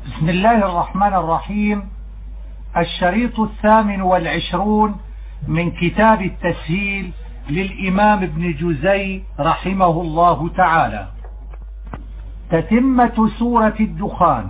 بسم الله الرحمن الرحيم. الشريط 28 من كتاب التسهيل للإمام ابن جزي رحمه الله تعالى. تتمة سورة الدخان.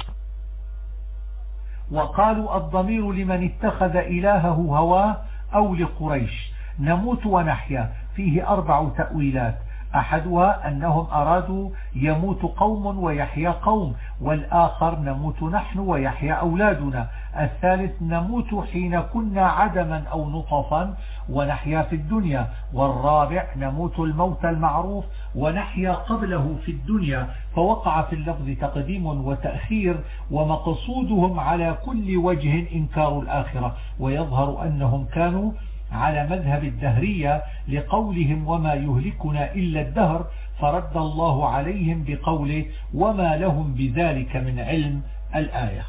وقالوا الضمير لمن اتخذ إلهه هواه أو لقريش. نموت ونحيا فيه 4 تأويلات، أحدها أنهم أرادوا يموت قوم ويحيا قوم، والآخر نموت نحن ويحيا أولادنا، الثالث نموت حين كنا عدما أو نطفا ونحيا في الدنيا، والرابع نموت الموت المعروف ونحيا قبله في الدنيا. فوقع في اللفظ تقديم وتأخير، ومقصودهم على كل وجه إنكار الآخرة، ويظهر أنهم كانوا على مذهب الدهرية لقولهم وما يهلكنا إلا الدهر، فرد الله عليهم بقوله وما لهم بذلك من علم. الآية.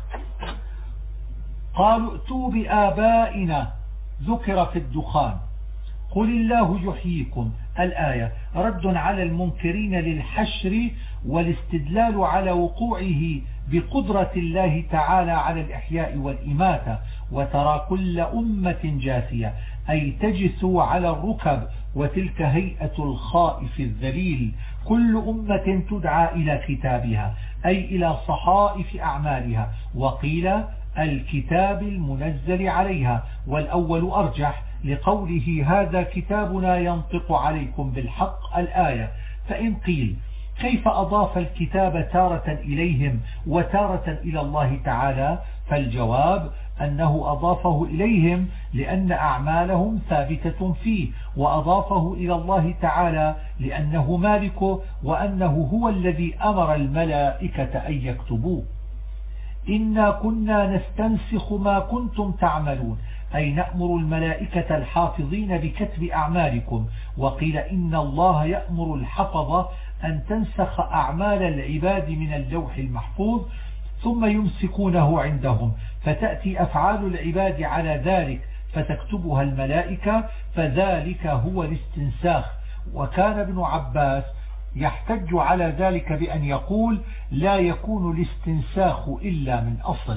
قالوا ائتوا بآبائنا ذكر في الدخان قل الله يحييكم. الآية رد على المنكرين للحشر والاستدلال على وقوعه بقدرة الله تعالى على الإحياء والإماتة. وترى كل أمة جاثية أي تجثو على الركب، وتلك هيئة الخائف الذليل. كل أمة تدعى إلى كتابها أي إلى صحائف أعمالها، وقيل الكتاب المنزل عليها، والأول أرجح لقوله هذا كتابنا ينطق عليكم بالحق. الآية. فإن قيل كيف أضاف الكتاب تارة إليهم وتارة إلى الله تعالى؟ فالجواب أنه أضافه إليهم لأن أعمالهم ثابتة فيه، وأضافه إلى الله تعالى لأنه مالكه، وأنه هو الذي أمر الملائكة أن يكتبوه. إنا كنا نستنسخ ما كنتم تعملون أي نأمر الملائكة الحافظين بكتب أعمالكم. وقيل إن الله يأمر الحفظة أن تنسخ أعمال العباد من اللوح المحفوظ ثم يمسكونه عندهم، فتأتي أفعال العباد على ذلك فتكتبها الملائكة، فذلك هو الاستنساخ. وكان ابن عباس يحتج على ذلك بأن يقول لا يكون الاستنساخ إلا من أصل.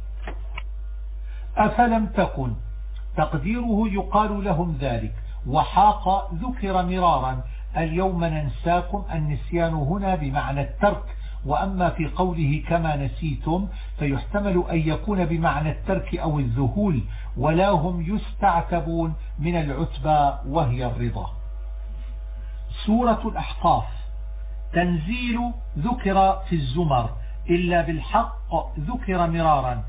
أفلم تكن تقديره يقال لهم ذلك. وحاق ذكر مرارا اليوم ننساكم، النسيان هنا بمعنى الترك، وأما في قوله كما نسيتم فيحتمل أن يكون بمعنى الترك أو الذهول، ولا هم يستعتبون من العتبى وهي الرضا. سورة الأحقاف. تنزيل ذكر في الزمر إلا بالحق ذكر مرارا،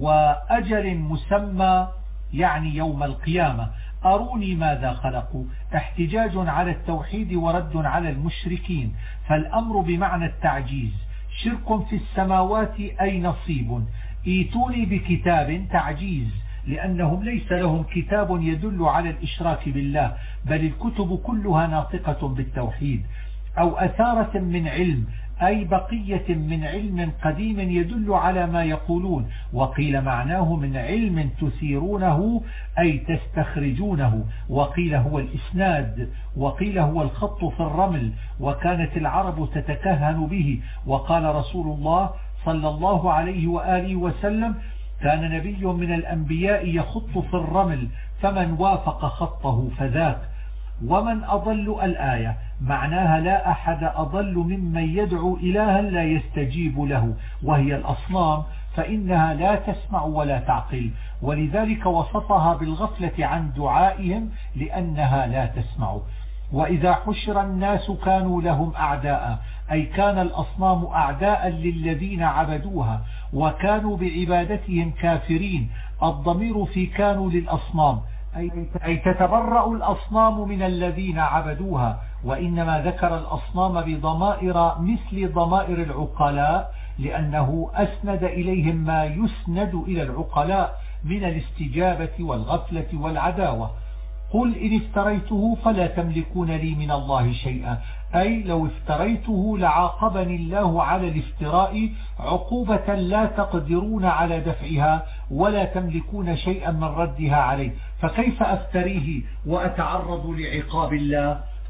وأجل مسمى يعني يوم القيامة. أروني ماذا خلقوا، احتجاج على التوحيد ورد على المشركين، فالأمر بمعنى التعجيز. شرك في السماوات أي نصيب. ايتوني بكتاب تعجيز، لأنهم ليس لهم كتاب يدل على الإشراك بالله، بل الكتب كلها ناطقة بالتوحيد. أو أثارة من علم أي بقية من علم قديم يدل على ما يقولون. وقيل معناه من علم تثيرونه أي تستخرجونه. وقيل هو الإسناد، وقيل هو الخط في الرمل، وكانت العرب تتكهن به. وقال رسول الله صلى الله عليه وآله وسلم كان نبي من الأنبياء يخط في الرمل، فمن وافق خطه فذاك. ومن أضل الآية معناها لا أحد أضل ممن يدعو إلها لا يستجيب له، وهي الأصنام، فإنها لا تسمع ولا تعقل، ولذلك وصفها بالغفلة عن دعائهم لأنها لا تسمع. وإذا حشر الناس كانوا لهم أعداء أي كان الأصنام أعداء للذين عبدوها، وكانوا بعبادتهم كافرين. الضمير في كانوا للأصنام أي تتبرأ الأصنام من الذين عبدوها، وإنما ذكر الأصنام بضمائر مثل ضمائر العقلاء لأنه أسند إليهم ما يسند إلى العقلاء من الاستجابة والغفلة والعداوة. قل إن افتريته فلا تملكون لي من الله شيئا، أي لو افتريته لعاقبني الله على الافتراء عقوبة لا تقدرون على دفعها ولا تملكون شيئا من ردها عليه، فكيف أفتريه وأتعرض لعقاب الله؟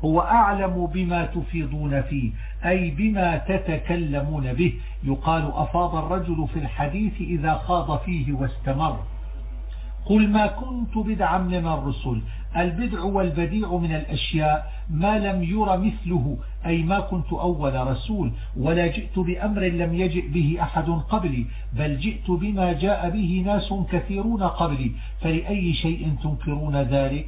هو أعلم بما تفيضون فيه أي بما تتكلمون به. يقال أفاض الرجل في الحديث إذا خاض فيه واستمر. قل ما كنت بدعا من الرسل. البدع والبديع من الأشياء ما لم ير مثله، أي ما كنت أول رسول، ولا جئت بأمر لم يجئ به أحد قبلي، بل جئت بما جاء به ناس كثيرون قبلي، فلأي شيء تنكرون ذلك؟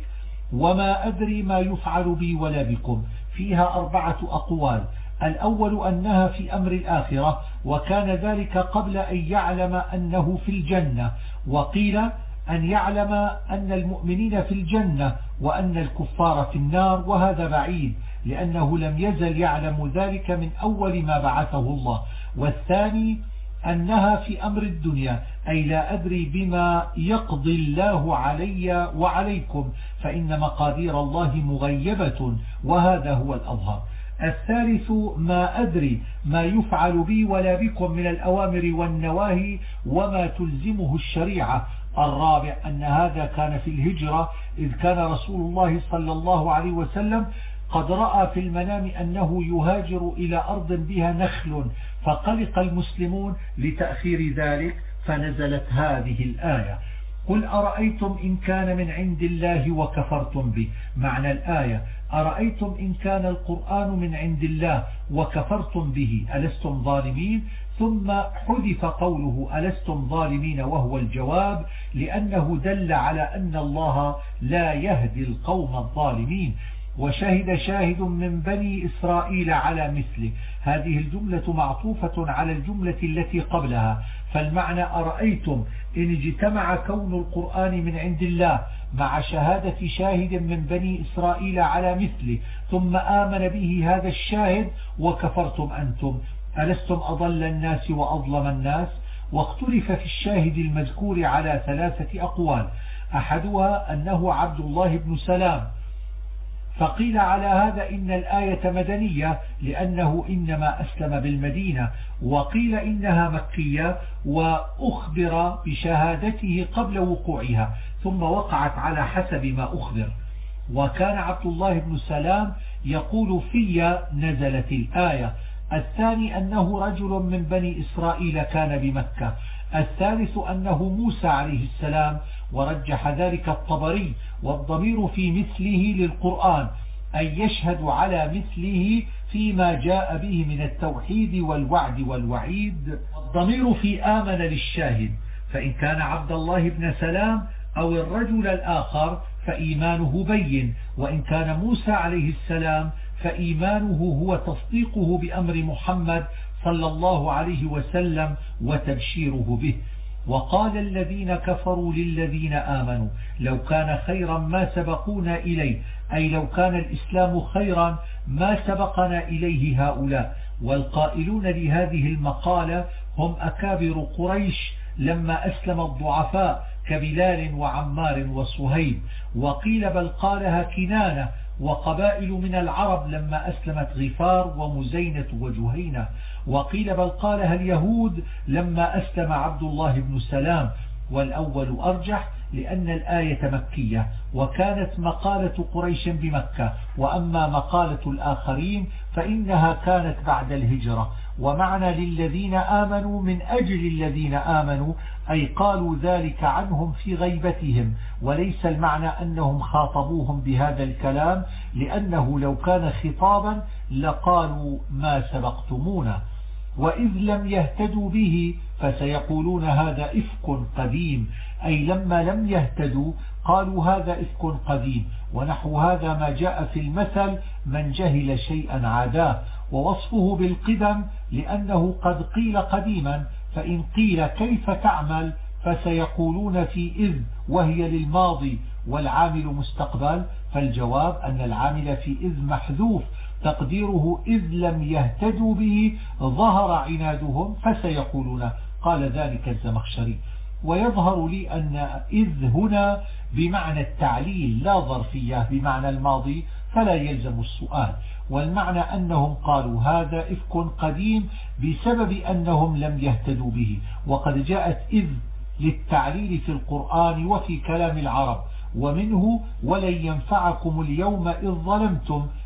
وما أدري ما يفعل بي ولا بكم. فيها 4 أقوال. الأول أنها في أمر الآخرة، وكان ذلك قبل أن يعلم أنه في الجنة، وقيل أن يعلم أن المؤمنين في الجنة وأن الكفار في النار، وهذا بعيد لأنه لم يزل يعلم ذلك من أول ما بعثه الله. والثاني أنها في أمر الدنيا، أي لا أدري بما يقضي الله علي وعليكم، فإن مقادير الله مغيبة، وهذا هو الأظهر. الثالث ما أدري ما يفعل بي ولا بكم من الأوامر والنواهي وما تلزمه الشريعة. الرابع أن هذا كان في الهجرة، إذ كان رسول الله صلى الله عليه وسلم قد رأى في المنام أنه يهاجر إلى أرض بها نخل، فقلق المسلمون لتأخير ذلك، فنزلت هذه الآية: قل أرأيتم إن كان من عند الله وكفرتم به. معنى الآية: أرأيتم إن كان القرآن من عند الله وكفرتم به ألستم ظالمين؟ ثم حذف قوله ألستم ظالمين وهو الجواب، لأنه دل على أن الله لا يهدي القوم الظالمين. وشهد شاهد من بني إسرائيل على مثله. هذه الجملة معطوفة على الجملة التي قبلها، فالمعنى أرأيتم إن اجتمع كون القرآن من عند الله مع شهادة شاهد من بني إسرائيل على مثله، ثم آمن به هذا الشاهد وكفرتم أنتم، ألستم أضل الناس وأظلم الناس؟ واختلف في الشاهد المذكور على 3 أقوال. أحدها أنه عبد الله بن سلام، فقيل على هذا إن الآية مدنية لأنه إنما أسلم بالمدينة، وقيل إنها مكية وأخبر بشهادته قبل وقوعها ثم وقعت على حسب ما أخبر. وكان عبد الله بن سلام يقول في نزلت الآية. الثاني أنه رجل من بني إسرائيل كان بمكة. الثالث أنه موسى عليه السلام، ورجح ذلك الطبري، والضمير في مثله للقرآن أي يشهد على مثله فيما جاء به من التوحيد والوعد والوعيد. الضمير في آمن للشاهد، فإن كان عبد الله بن سلام أو الرجل الآخر فإيمانه بين، وإن كان موسى عليه السلام فإيمانه هو تصديقه بأمر محمد صلى الله عليه وسلم وتبشيره به. وقال الذين كفروا للذين آمنوا لو كان خيرا ما سبقونا إليه، أي لو كان الإسلام خيرا ما سبقنا إليه هؤلاء. والقائلون لهذه المقالة هم أكابر قريش لما أسلم الضعفاء كبلال وعمار وصهيب. وقيل بل قالها كنانة وقبائل من العرب لما أسلمت غفار ومزينة وجهينة. وقيل بل قالها اليهود لما أسلم عبد الله بن سلام. والأول أرجح لأن الآية مكية، وكانت مقالة قريش بمكة، وأما مقالة الآخرين فإنها كانت بعد الهجرة. ومعنى للذين آمنوا من أجل الذين آمنوا، أي قالوا ذلك عنهم في غيبتهم، وليس المعنى أنهم خاطبوهم بهذا الكلام، لأنه لو كان خطابا لقالوا ما سبقتمونا. وإذ لم يهتدوا به فسيقولون هذا إفك قديم، أي لما لم يهتدوا قالوا هذا إفك قديم. ونحو هذا ما جاء في المثل من جهل شيئا عاداه، ووصفه بالقدم لأنه قد قيل قديما، فإن قيل كيف تعمل فسيقولون في إذ وهي للماضي والعامل مستقبل، فالجواب أن العامل في إذ محذوف تقديره إذ لم يهتدوا به ظهر عنادهم فسيقولون. قال ذلك الزمخشري. ويظهر لي أن إذ هنا بمعنى التعليل لا ظرفية بمعنى الماضي، فلا يلزم السؤال. والمعنى أنهم قالوا هذا إفك قديم بسبب أنهم لم يهتدوا به. وقد جاءت إذ للتعليل في القرآن وفي كلام العرب، ومنه ولن ينفعكم اليوم إذ ظلمتم،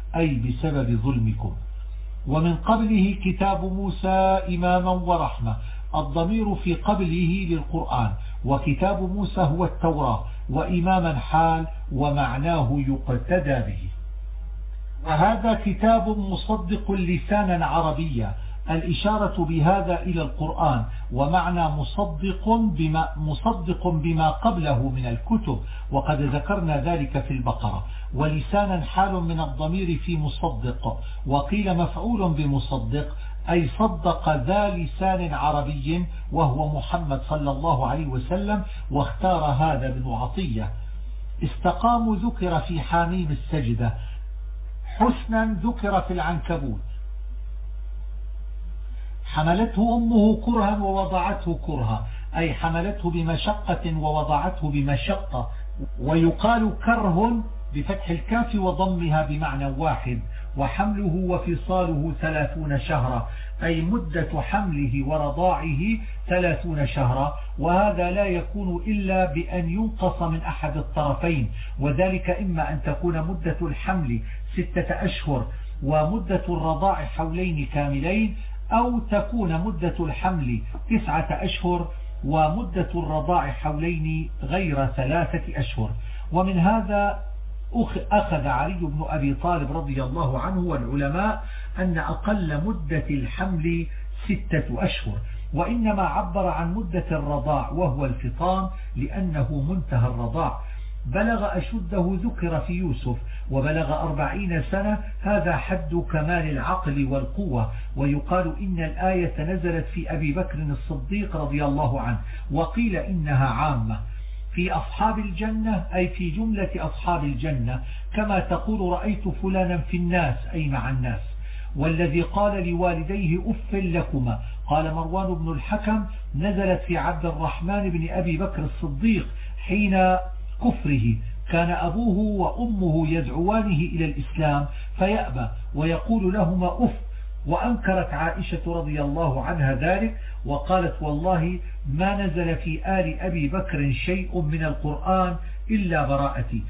أي بسبب ظلمكم. ومن قبله كتاب موسى إماما ورحمة، الضمير في قبله للقرآن، وكتاب موسى هو التوراة، وإماما حال ومعناه يقتدى به. وهذا كتاب مصدق لسانا عربيا، الإشارة بهذا إلى القرآن، ومعنى مصدق بما قبله من الكتب، وقد ذكرنا ذلك في البقرة. ولسانا حال من الضمير في مصدق، وقيل مفعول بمصدق أي صدق ذا لسان عربي وهو محمد صلى الله عليه وسلم، واختار هذا ابن عطية. استقاموا ذكر في حاميم السجدة، حسنا ذكر في العنكبوت. حملته أمه كرها ووضعته كرها، أي حملته بمشقة ووضعته بمشقة. ويقال كره بفتح الكاف وضمها بمعنى واحد. وحمله وفصاله 30 شهرا، أي مدة حمله ورضاعه 30 شهرا، وهذا لا يكون إلا بأن ينقص من أحد الطرفين، وذلك إما أن تكون مدة الحمل 6 أشهر ومدة الرضاع حولين كاملين، أو تكون مدة الحمل 9 أشهر ومدة الرضاع حولين غير 3 أشهر. ومن هذا أخذ علي بن أبي طالب رضي الله عنه والعلماء أن أقل مدة الحمل 6 أشهر، وإنما عبر عن مدة الرضاع وهو الفطام لأنه منتهى الرضاع. بلغ أشده ذكر في يوسف، وبلغ 40 سنة، هذا حد كمال العقل والقوة. ويقال إن الآية نزلت في أبي بكر الصديق رضي الله عنه، وقيل إنها عامة في أصحاب الجنة، أي في جملة أصحاب الجنة، كما تقول رأيت فلانا في الناس، أي مع الناس. والذي قال لوالديه أف لكما، قال مروان بن الحكم، نزلت في عبد الرحمن بن أبي بكر الصديق حين كفره، كان أبوه وأمه يدعوانه إلى الإسلام فيأبى ويقول لهما أف. وأنكرت عائشة رضي الله عنها ذلك، وقالت والله ما نزل في آل أبي بكر شيء من القرآن إلا براءتي.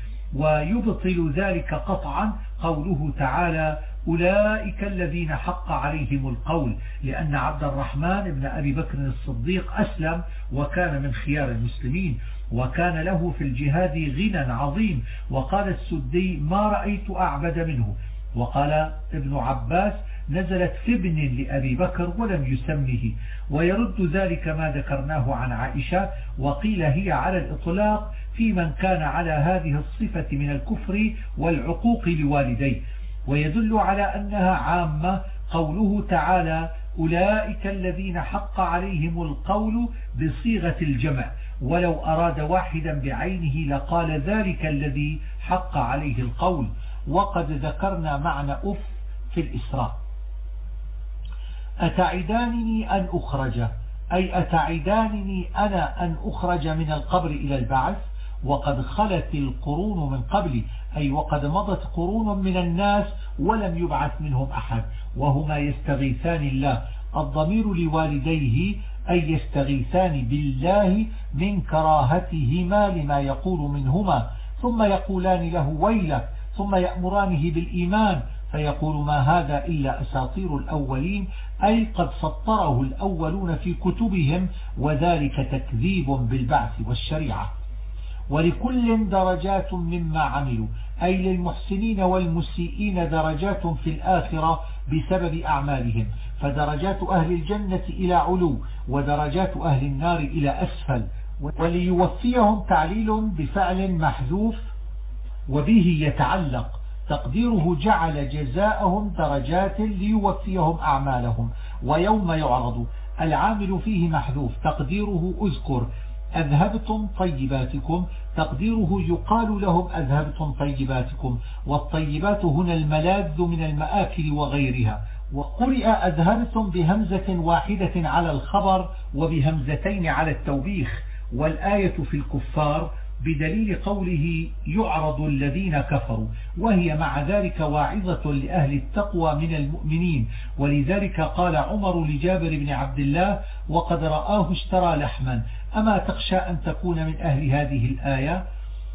ويبطل ذلك قطعا قوله تعالى أولئك الذين حق عليهم القول، لأن عبد الرحمن بن أبي بكر الصديق أسلم وكان من خيار المسلمين، وكان له في الجهاد غنى عظيم. وقال السدي ما رأيت أعبد منه. وقال ابن عباس نزلت في ابن لأبي بكر ولم يسمه. ويرد ذلك ما ذكرناه عن عائشة، وقيل هي على الإطلاق في من كان على هذه الصفة من الكفر والعقوق لوالديه. ويدل على أنها عامة قوله تعالى أولئك الذين حق عليهم القول بصيغة الجمع، ولو أراد واحدا بعينه لقال ذلك الذي حق عليه القول. وقد ذكرنا معنى أف في الإسراء. أتعدانني أن أخرج، أي أتعدانني أنا أن أخرج من القبر إلى البعث، وقد خلت القرون من قبلي، أي وقد مضت قرون من الناس ولم يبعث منهم أحد، وهما يستغيثان الله. الضمير لوالديه أي يستغيثان بالله من كراهتهما لما يقول منهما، ثم يقولان له ويلك، ثم يأمرانه بالإيمان، فيقول ما هذا إلا أساطير الأولين، أي قد سطره الأولون في كتبهم، وذلك تكذيب بالبعث والشريعة. ولكل درجات مما عملوا، أي للمحسنين والمسيئين درجات في الآخرة بسبب أعمالهم، فدرجات أهل الجنة إلى علو، ودرجات أهل النار إلى أسفل. وليوفيهم تعليل بفعل محذوف وبه يتعلق، تقديره جعل جزاءهم درجات ليوفيهم أعمالهم. ويوم يعرض، العامل فيه محذوف، تقديره أذكر أذهبتم طيباتكم، تقديره يقال لهم أذهبتم طيباتكم. والطيبات هنا الملاذ من المآكل وغيرها. وقرئ أذهبتم بهمزة واحدة على الخبر وبهمزتين على التوبيخ. والآية في الكفار بدليل قوله يعرض الذين كفروا، وهي مع ذلك واعظة لأهل التقوى من المؤمنين. ولذلك قال عمر لجابر بن عبد الله وقد رآه اشترى لحما أما تخشى أن تكون من أهل هذه الآية؟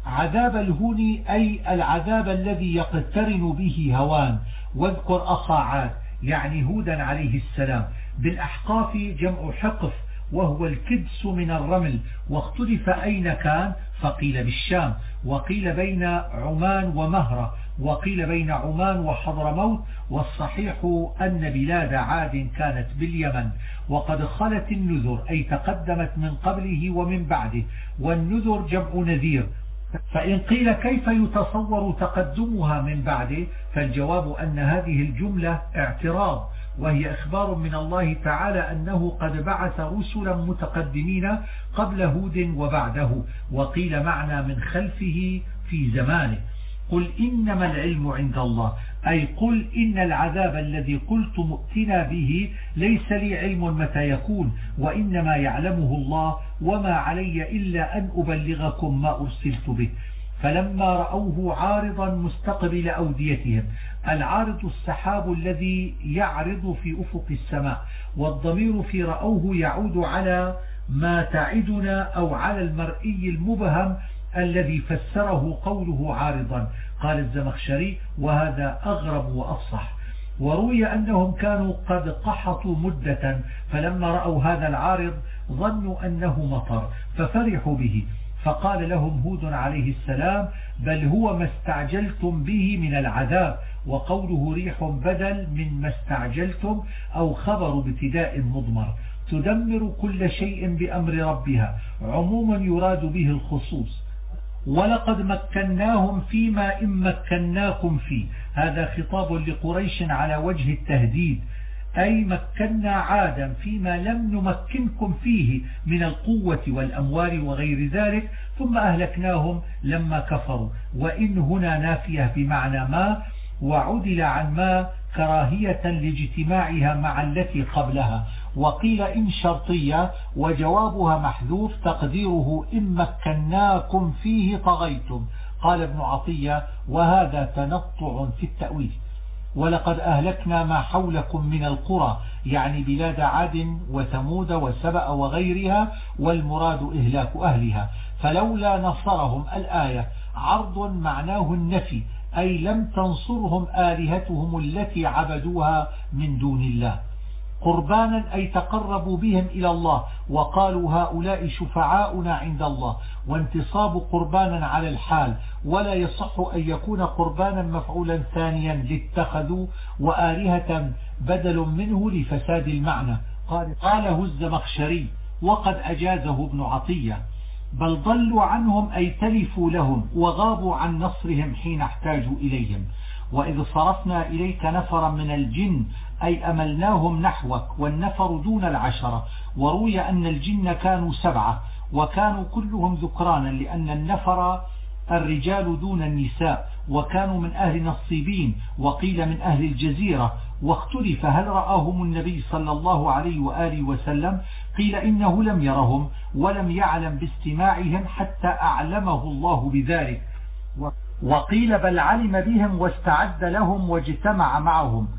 عذاب الهون أي العذاب الذي يقترن به هوان. واذكر أخا عاد يعني هودا عليه السلام. بالأحقاف جمع حقف وهو الكدس من الرمل، واختلف أين كان، فقيل بالشام، وقيل بين عمان ومهرة، وقيل بين عمان وحضرموت، والصحيح أن بلاد عاد كانت باليمن. وقد خلت النذر أي تقدمت من قبله ومن بعده، والنذر جمع نذير. فإن قيل كيف يتصور تقدمها من بعده، فالجواب أن هذه الجملة اعتراض، وهي إخبار من الله تعالى أنه قد بعث رسلا متقدمين قبل هود وبعده. وقيل معنى من خلفه في زمانه. قل إنما العلم عند الله، أي قل إن العذاب الذي قلت مؤتنا به ليس لي علم متى يكون، وإنما يعلمه الله، وما علي إلا أن أبلغكم ما أرسلت به. فلما رأوه عارضا مستقبل أوديتهم، العارض السحاب الذي يعرض في أفق السماء، والضمير في رأوه يعود على ما تعدنا أو على المرئي المبهم الذي فسره قوله عارضا. قال الزمخشري وهذا أغرب وأفصح. وروي أنهم كانوا قد قحطوا مدة، فلما رأوا هذا العارض ظنوا أنه مطر ففرحوا به، فقال لهم هود عليه السلام بل هو ما استعجلتم به من العذاب. وقوله ريح بدل من ما استعجلتم أو خبر ابتداء مضمر، تدمر كل شيء بأمر ربها، عموما يراد به الخصوص. ولقد مكناهم فيما إن مكناكم فيه، هذا خطاب لقريش على وجه التهديد، أي مكنا عادا فيما لم نمكنكم فيه من القوة والأموال وغير ذلك، ثم أهلكناهم لما كفروا. وإن هنا نافية بمعنى ما، وعدل عن ما كراهية لاجتماعها مع التي قبلها. وقيل إن شرطية وجوابها محذوف تقديره إن مكناكم فيه طغيتم. قال ابن عطية وهذا تنطع في التأويل. ولقد أهلكنا ما حولكم من القرى، يعني بلاد عاد وثمود وسبأ وغيرها، والمراد إهلاك أهلها. فلولا نصرهم الآية عرض معناه النفي، أي لم تنصرهم آلهتهم التي عبدوها من دون الله. قربانا أي تقربوا بهم إلى الله، وقالوا هؤلاء شفعاؤنا عند الله، وانتصاب قربانا على الحال، ولا يصح أن يكون قربانا مفعولا ثانيا لاتخذوا، وآلهة بدل منه لفساد المعنى. قاله الزمخشري وقد أجازه ابن عطية. بل ضلوا عنهم أي تلفوا لهم وغابوا عن نصرهم حين احتاجوا إليهم. وإذ صرفنا إليك نفرا من الجن أي أملناهم نحوك، والنفر دون العشرة. وروي أن الجن كانوا 7 وكانوا كلهم ذكرانا، لأن النفر الرجال دون النساء، وكانوا من أهل نصيبين، وقيل من أهل الجزيرة. واختلف هل رآهم النبي صلى الله عليه وآله وسلم، قيل إنه لم يرهم ولم يعلم باستماعهم حتى أعلمه الله بذلك، وقيل بل علم بهم واستعد لهم واجتمع معهم.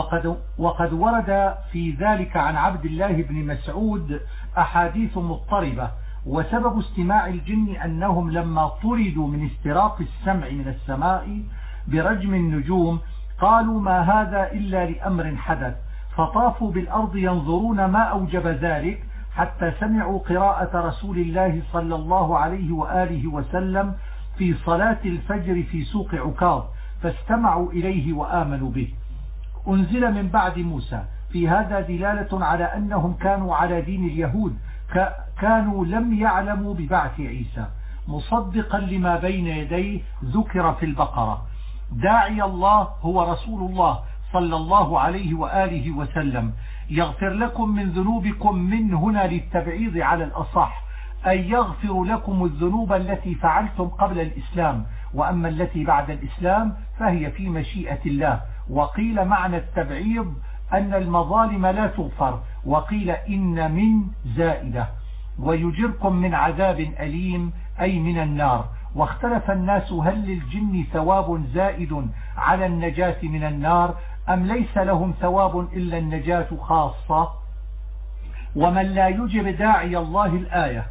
وقد ورد في ذلك عن عبد الله بن مسعود أحاديث مضطربة. وسبب استماع الجن أنهم لما طردوا من استراق السمع من السماء برجم النجوم قالوا ما هذا إلا لأمر حدث، فطافوا بالأرض ينظرون ما أوجب ذلك، حتى سمعوا قراءة رسول الله صلى الله عليه وآله وسلم في صلاة الفجر في سوق عكاظ، فاستمعوا إليه وآمنوا به. أنزل من بعد موسى. في هذا دلالة على أنهم كانوا على دين اليهود، كانوا لم يعلموا ببعث عيسى، مصدقا لما بين يديه ذكر في البقرة. داعي الله هو رسول الله صلى الله عليه وآله وسلم، يغفر لكم من ذنوبكم، من هنا للتبعيض على الأصح، أي يغفر لكم الذنوب التي فعلتم قبل الإسلام، وأما التي بعد الإسلام فهي في مشيئة الله. وقيل معنى التبعيض أن المظالم لا تغفر، وقيل إن من زائدة. ويجركم من عذاب أليم أي من النار. واختلف الناس هل للجن ثواب زائد على النجاة من النار، أم ليس لهم ثواب إلا النجاة خاصة. ومن لا يجب داعي الله الآية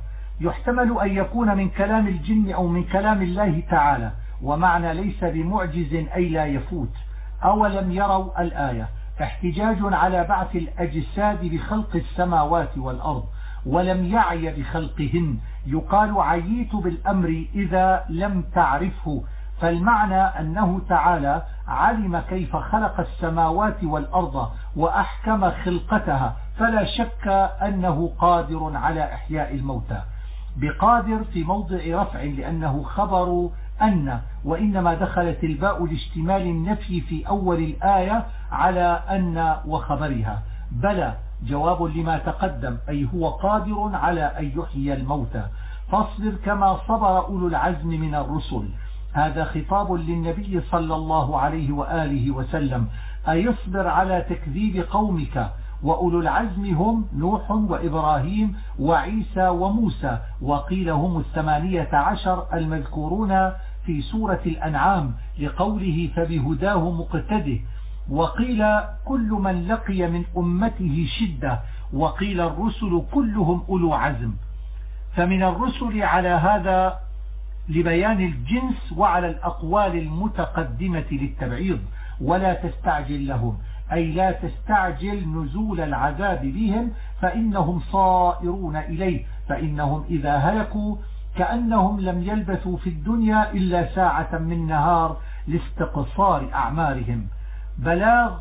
يحتمل أن يكون من كلام الجن أو من كلام الله تعالى، ومعنى ليس بمعجز أي لا يفوت. أولم يروا الآية احتجاج على بعث الأجساد بخلق السماوات والأرض ولم يعي بخلقهن، يقال عييت بالأمر إذا لم تعرفه، فالمعنى أنه تعالى علم كيف خلق السماوات والأرض وأحكم خلقتها، فلا شك أنه قادر على إحياء الموتى. بقادر في موضع رفع لأنه خبر أن، وإنما دخلت الباء لاشتمال النفي في أول الآية على أن وخبرها. بلى جواب لما تقدم، أي هو قادر على أن يحيي الموتى. فاصبر كما صبر أولو العزم من الرسل. هذا خطاب للنبي صلى الله عليه وآله وسلم، أيصبر على تكذيب قومك. وأولو العزم هم نوح وإبراهيم وعيسى وموسى، وقيل هم 18 المذكورون في سورة الأنعام لقوله فبهداه مقتده، وقيل كل من لقي من أمته شدة، وقيل الرسل كلهم أولو عزم. فمن الرسل على هذا لبيان الجنس وعلى الأقوال المتقدمة للتبعيض، ولا تستعجل لهم أي لا تستعجل نزول العذاب بهم، فإنهم صائرون إليه، فإنهم إذا هلكوا كأنهم لم يلبثوا في الدنيا إلا ساعة من نهار لاستقصار أعمارهم. بلاغ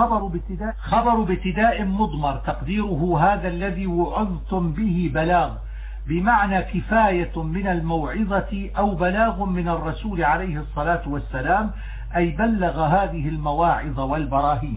خبر بابتداء مضمر، تقديره هذا الذي وعظتم به بلاغ، بمعنى كفاية من الموعظة أو بلاغ من الرسول عليه الصلاة والسلام، أي بلغ هذه المواعظ والبراهين.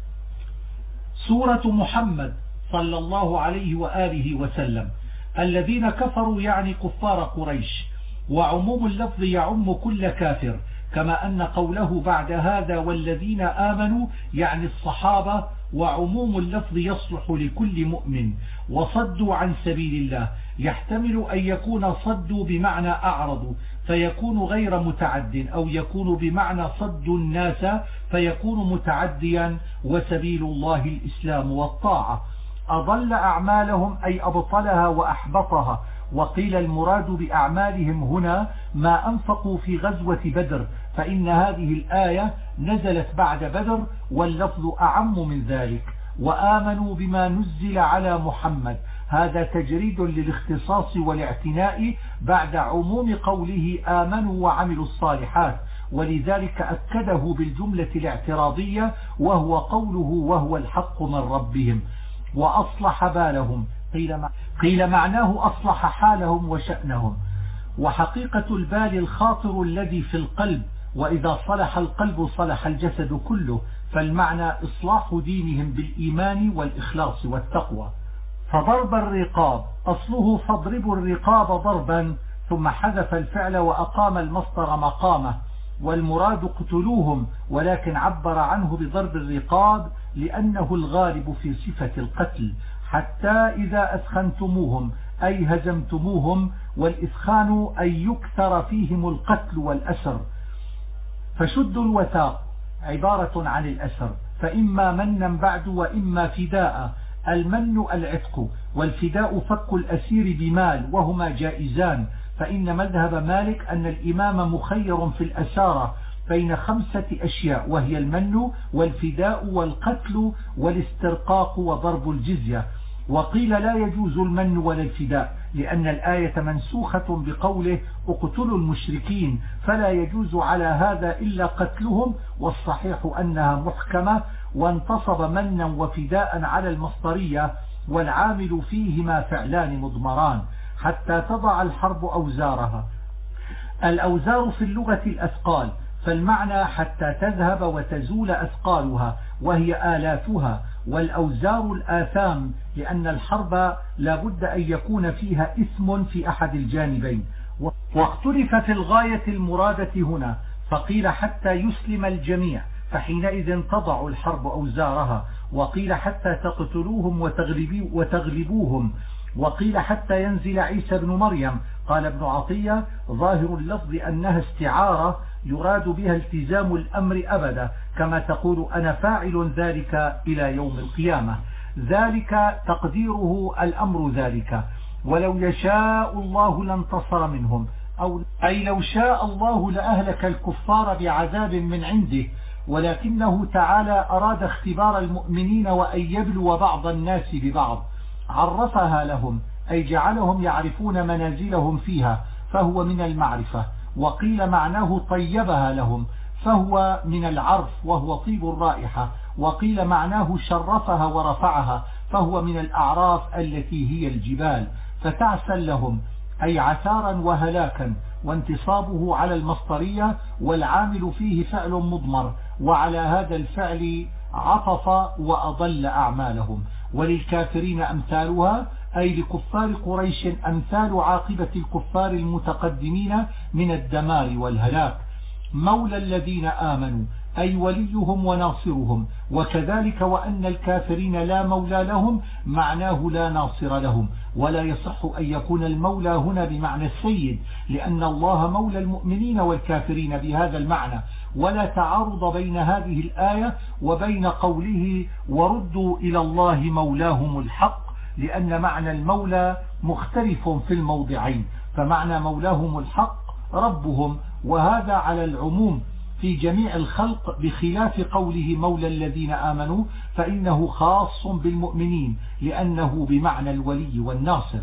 سورة محمد صلى الله عليه وآله وسلم. الذين كفروا يعني كفار قريش، وعموم اللفظ يعم كل كافر، كما أن قوله بعد هذا والذين آمنوا يعني الصحابة، وعموم اللفظ يصلح لكل مؤمن. وصدوا عن سبيل الله يحتمل أن يكون صدوا بمعنى أعرضوا فيكون غير متعد، أو يكون بمعنى صدوا الناس فيكون متعديا، وسبيل الله الإسلام والطاعة. أضل أعمالهم أي أبطلها وأحبطها، وقيل المراد بأعمالهم هنا ما أنفقوا في غزوة بدر، فإن هذه الآية نزلت بعد بدر واللفظ أعم من ذلك. وآمنوا بما نزل على محمد، هذا تجريد للاختصاص والاعتناء بعد عموم قوله آمنوا وعملوا الصالحات، ولذلك أكده بالجملة الاعتراضية وهو قوله وهو الحق من ربهم. وأصلح بالهم، قيل معناه أصلح حالهم وشأنهم. وحقيقة البال الخاطر الذي في القلب، وإذا صلح القلب صلح الجسد كله، فالمعنى إصلاح دينهم بالإيمان والإخلاص والتقوى. فضرب الرقاب أصله فاضربوا الرقاب ضربا، ثم حذف الفعل وأقام المصدر مقامه، والمراد اقتلوهم، ولكن عبر عنه بضرب الرقاب لأنه الغالب في صفة القتل. حتى إذا أثخنتموهم أي هزمتموهم، والإثخان أي يكثر فيهم القتل والأسر. فشدوا الوثاق عبارة عن الأسر، فإما منا بعد وإما فداء. المن العتق، والفداء فك الأسير بمال، وهما جائزان، فإن مذهب مالك أن الإمام مخير في الأسارة بين 5 أشياء، وهي المن والفداء والقتل والاسترقاق وضرب الجزية. وقيل لا يجوز المن ولا الفداء، لأن الآية منسوخة بقوله اقتلوا المشركين، فلا يجوز على هذا إلا قتلهم، والصحيح أنها محكمة، وانتصب منا وفداء على المصدرية، والعامل فيهما فعلان مضمران. حتى تضع الحرب أوزارها. الأوزار في اللغة الأثقال، فالمعنى حتى تذهب وتزول أثقالها، وهي آلافها، والأوزار الآثام، لأن الحرب لا بد أن يكون فيها إثم في أحد الجانبين. واختلف في الغاية المرادة هنا، فقيل حتى يسلم الجميع، فحينئذ تضع الحرب أوزارها، وقيل حتى تقتلوهم وتغلبوهم، وقيل حتى ينزل عيسى بن مريم. قال ابن عطية ظاهر اللفظ أنها استعارة يراد بها التزام الأمر أبدا، كما تقول أنا فاعل ذلك إلى يوم القيامة. ذلك تقديره الأمر ذلك. ولو يشاء الله لانتصر منهم، أي لو شاء الله لأهلك الكفار بعذاب من عنده، ولكنه تعالى أراد اختبار المؤمنين وأن يبلو بعض الناس ببعض، عرفها لهم أي جعلهم يعرفون منازلهم فيها فهو من المعرفة، وقيل معناه طيبها لهم فهو من العرف وهو طيب الرائحة، وقيل معناه شرفها ورفعها فهو من الأعراف التي هي الجبال، فتعسا لهم أي عثارا وهلاكا، وانتصابه على المصدرية والعامل فيه فعل مضمر، وعلى هذا الفعل عطف وأضل أعمالهم. وللكافرين أمثالها أي لكفار قريش أمثال عاقبة الكفار المتقدمين من الدمار والهلاك. مولى الذين آمنوا أي وليهم وناصرهم، وكذلك وأن الكافرين لا مولى لهم معناه لا ناصر لهم، ولا يصح أن يكون المولى هنا بمعنى السيد، لأن الله مولى المؤمنين والكافرين بهذا المعنى، ولا تعارض بين هذه الآية وبين قوله وردوا إلى الله مولاهم الحق، لأن معنى المولى مختلف في الموضعين، فمعنى مولاهم الحق ربهم، وهذا على العموم في جميع الخلق، بخلاف قوله مولى الذين آمنوا فإنه خاص بالمؤمنين لأنه بمعنى الولي والناصر.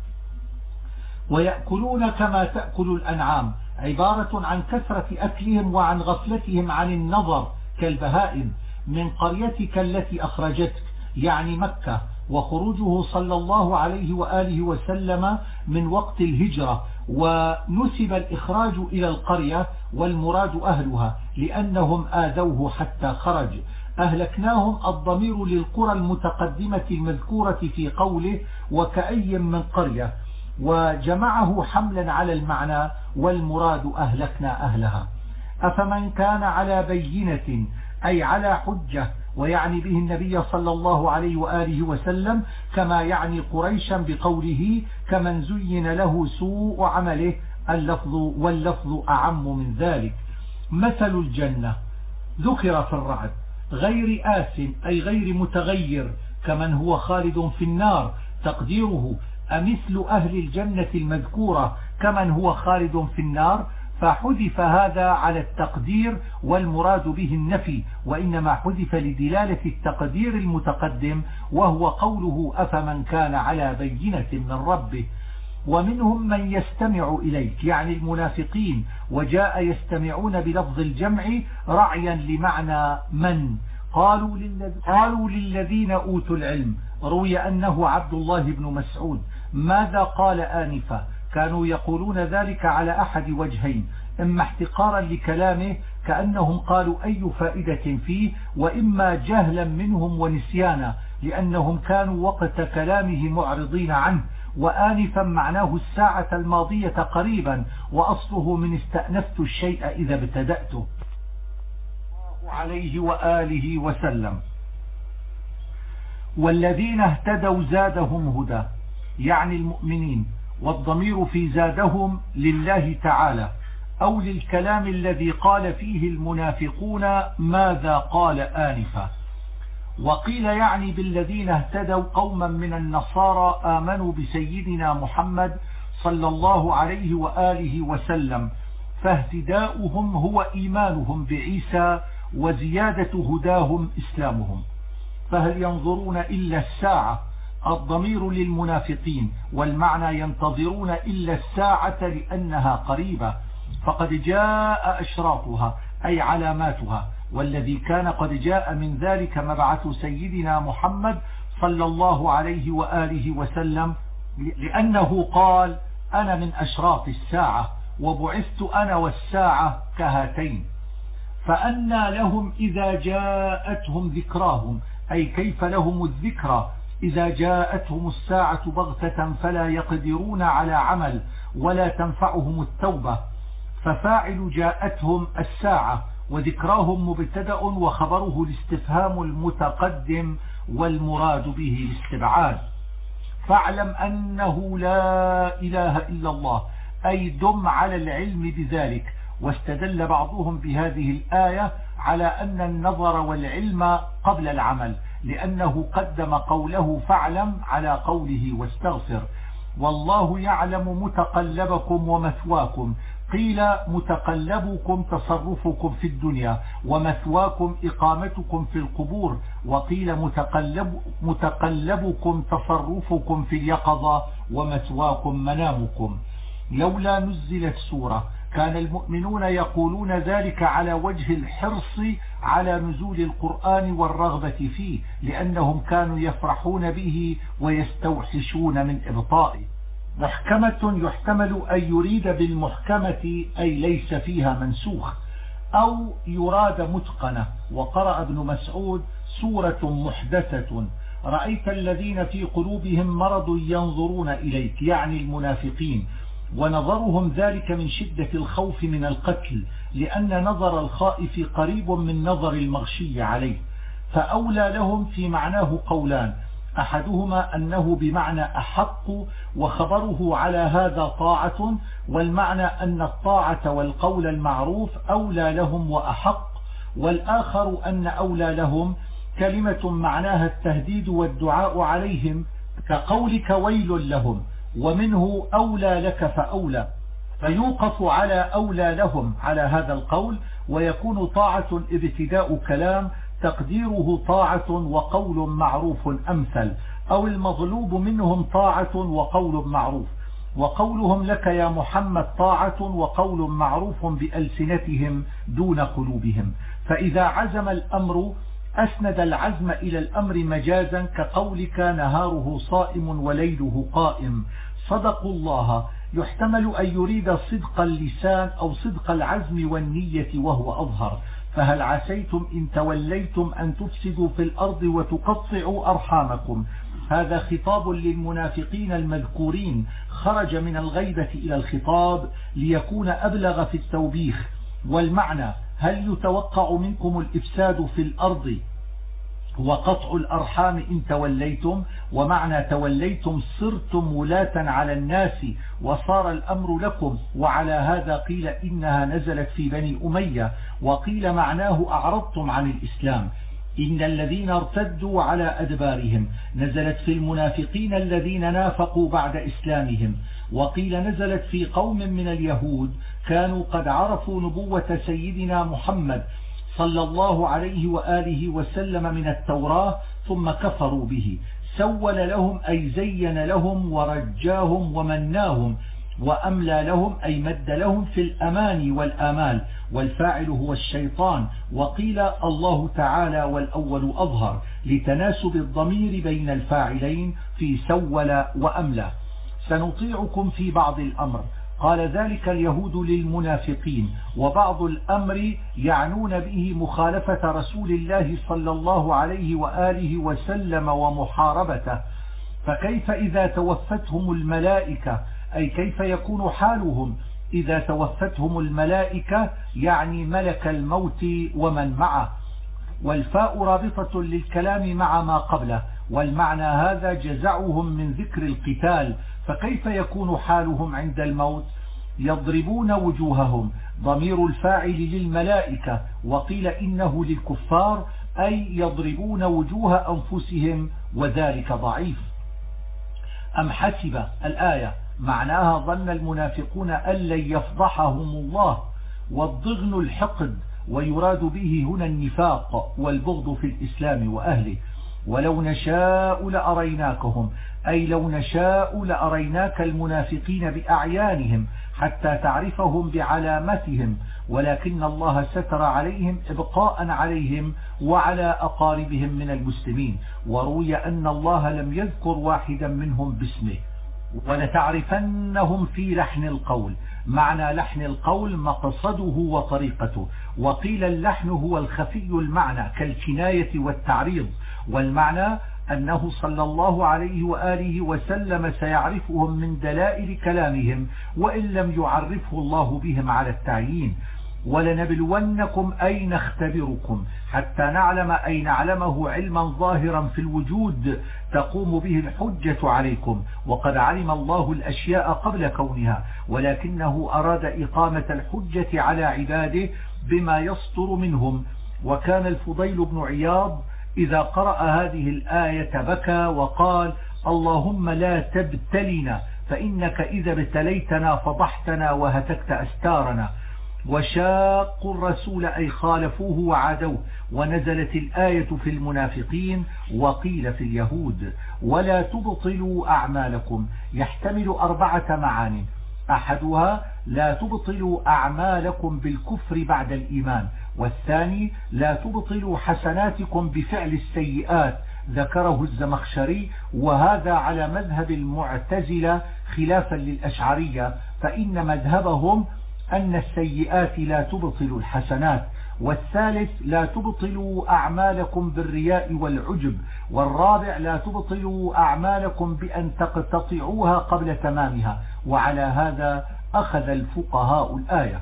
ويأكلون كما تأكل الأنعام عبارة عن كثرة أكلهم وعن غفلتهم عن النظر كالبهائم من قريتك التي أخرجتك يعني مكة، وخروجه صلى الله عليه وآله وسلم من وقت الهجرة، ونسب الإخراج إلى القرية والمراد أهلها لأنهم آذوه حتى خرج. أهلكناهم الضمير للقرى المتقدمة المذكورة في قوله وكأي من قرية، وجمعه حملا على المعنى والمراد أهلكنا أهلها. أفمن كان على بينة أي على حجة، ويعني به النبي صلى الله عليه وآله وسلم كما يعني قريشا بقوله كمن زين له سوء عمله، اللفظ واللفظ أعم من ذلك. مثل الجنة ذكر في الرعد غير آس أي غير متغير كمن هو خالد في النار، تقديره أمثل أهل الجنة المذكورة كمن هو خالد في النار، فحذف هذا على التقدير والمراد به النفي، وإنما حذف لدلالة التقدير المتقدم وهو قوله أفمن كان على بينة من ربه. ومنهم من يستمع إليك يعني المنافقين، وجاء يستمعون بلفظ الجمع رعيا لمعنى من. قالوا للذين أوتوا العلم، روي أنه عبد الله بن مسعود، ماذا قال آنفا؟ كانوا يقولون ذلك على أحد وجهين، إما احتقارا لكلامه كأنهم قالوا أي فائدة فيه، وإما جهلا منهم ونسيانا لأنهم كانوا وقت كلامه معرضين عنه. وآنفا معناه الساعة الماضية قريبا، وأصله من استأنفت الشيء إذا ابتدأته عليه وآله وسلم. والذين اهتدوا زادهم هدى يعني المؤمنين، والضمير في زادهم لله تعالى أو للكلام الذي قال فيه المنافقون ماذا قال آنفا. وقيل يعني بالذين اهتدوا قوما من النصارى آمنوا بسيدنا محمد صلى الله عليه وآله وسلم، فاهتداؤهم هو إيمانهم بعيسى وزيادة هداهم إسلامهم. فهل ينظرون إلا الساعة؟ الضمير للمنافقين، والمعنى ينتظرون إلا الساعة لأنها قريبة، فقد جاء أشراطها أي علاماتها، والذي كان قد جاء من ذلك مبعث سيدنا محمد صلى الله عليه وآله وسلم، لأنه قال أنا من أشراط الساعة وبعثت أنا والساعة كهاتين. فأنى لهم إذا جاءتهم ذكراهم أي كيف لهم الذكرى إذا جاءتهم الساعة بغتة فلا يقدرون على عمل ولا تنفعهم التوبة. ففاعل جاءتهم الساعة، وذكراهم مبتدأ وخبره الاستفهام المتقدم والمراد به الاستبعاد. فاعلم أنه لا إله إلا الله أي دم على العلم بذلك. واستدل بعضهم بهذه الآية على أن النظر والعلم قبل العمل، لأنه قدم قوله فاعلم على قوله واستغفر. والله يعلم متقلبكم ومثواكم. قيل متقلبكم تصرفكم في الدنيا، ومثواكم إقامتكم في القبور، وقيل متقلبكم تصرفكم في اليقظة، ومثواكم منامكم. لولا نزلت سورة كان المؤمنون يقولون ذلك على وجه الحرص على نزول القرآن والرغبة فيه، لأنهم كانوا يفرحون به ويستوحشون من إبطائه. محكمة يحتمل أن يريد بالمحكمة أي ليس فيها منسوخ، أو يراد متقنة. وقرأ ابن مسعود سورة محدثة رأيت الذين في قلوبهم مرض ينظرون إليك، يعني المنافقين، ونظرهم ذلك من شدة الخوف من القتل، لأن نظر الخائف قريب من نظر المغشي عليه. فأولى لهم في معناه قولان، أحدهما أنه بمعنى أحق، وخبره على هذا طاعة، والمعنى أن الطاعة والقول المعروف أولى لهم وأحق. والآخر أن أولى لهم كلمة معناها التهديد والدعاء عليهم، كقولك ويل لهم، ومنه أولى لك فأولى، فيوقف على أولى لهم على هذا القول، ويكون طاعة ابتداء كلام تقديره طاعة وقول معروف أمثل، أو المطلوب منهم طاعة وقول معروف، وقولهم لك يا محمد طاعة وقول معروف بألسنتهم دون قلوبهم. فإذا عزم الأمر أسند العزم إلى الأمر مجازا، كقولك نهاره صائم وليله قائم. صدقوا الله يحتمل أن يريد صدق اللسان أو صدق العزم والنية وهو أظهر. فهل عسيتم إن توليتم أن تفسدوا في الأرض وتقطعوا أرحامكم. هذا خطاب للمنافقين المذكورين، خرج من الغيبة إلى الخطاب ليكون أبلغ في التوبيخ. والمعنى هل يتوقع منكم الإفساد في الأرض وقطع الأرحام إن توليتم. ومعنى توليتم صرتم ولاة على الناس وصار الأمر لكم. وعلى هذا قيل إنها نزلت في بني أمية، وقيل معناه أعرضتم عن الإسلام. إن الذين ارتدوا على أدبارهم نزلت في المنافقين الذين نافقوا بعد إسلامهم. وقيل نزلت في قوم من اليهود كانوا قد عرفوا نبوة سيدنا محمد صلى الله عليه وآله وسلم من التوراة ثم كفروا به. سول لهم أي زين لهم ورجاهم ومناهم، وأملى لهم أي مد لهم في الأمان والآمال، والفاعل هو الشيطان. وقيل الله تعالى والأول أظهر لتناسب الضمير بين الفاعلين في سول وأملى. سنطيعكم في بعض الأمر، قال ذلك اليهود للمنافقين، وبعض الأمر يعنون به مخالفة رسول الله صلى الله عليه وآله وسلم ومحاربته. فكيف إذا توفتهم الملائكة، أي كيف يكون حالهم إذا توفتهم الملائكة، يعني ملك الموت ومن معه. والفاء رابطة للكلام مع ما قبله، والمعنى هذا جزعهم من ذكر القتال. فكيف يكون حالهم عند الموت؟ يضربون وجوههم، ضمير الفاعل للملائكة، وقيل إنه للكفار، أي يضربون وجوه أنفسهم، وذلك ضعيف. أم حسب الآية معناها ظن المنافقون أن لن يفضحهم الله، والضغن الحقد، ويراد به هنا النفاق والبغض في الإسلام وأهله. ولو نشاء لأريناكهم، أي لو نشاء لأريناك المنافقين بأعيانهم حتى تعرفهم بعلامتهم، ولكن الله ستر عليهم إبقاء عليهم وعلى أقاربهم من المسلمين. وروي أن الله لم يذكر واحدا منهم باسمه. ولتعرفنهم في لحن القول، معنى لحن القول مقصده وطريقته. وقيل اللحن هو الخفي المعنى كالكناية والتعريض، والمعنى أنه صلى الله عليه وآله وسلم سيعرفهم من دلائل كلامهم، وإن لم يعرفه الله بهم على التعيين. ولنبلونكم أي نختبركم حتى نعلم أي نعلمه علما ظاهرا في الوجود تقوم به الحجة عليكم. وقد علم الله الأشياء قبل كونها، ولكنه أراد إقامة الحجة على عباده بما يصدر منهم. وكان الفضيل بن عياض إذا قرأ هذه الآية بكى وقال: اللهم لا تبتلنا، فإنك إذا ابتليتنا فضحتنا وهتكت أستارنا. وشاقوا الرسول أي خالفوه وعادوه. ونزلت الآية في المنافقين وقيل في اليهود. ولا تبطلوا أعمالكم يحتمل 4 معان. أحدها لا تبطلوا أعمالكم بالكفر بعد الإيمان، والثاني لا تبطلوا حسناتكم بفعل السيئات ذكره الزمخشري، وهذا على مذهب المعتزلة خلافا للأشعرية، فإن مذهبهم أن السيئات لا تبطل الحسنات. والثالث لا تبطلوا أعمالكم بالرياء والعجب. والرابع لا تبطلوا أعمالكم بأن تقتطعوها قبل تمامها. وعلى هذا أخذ الفقهاء الآية.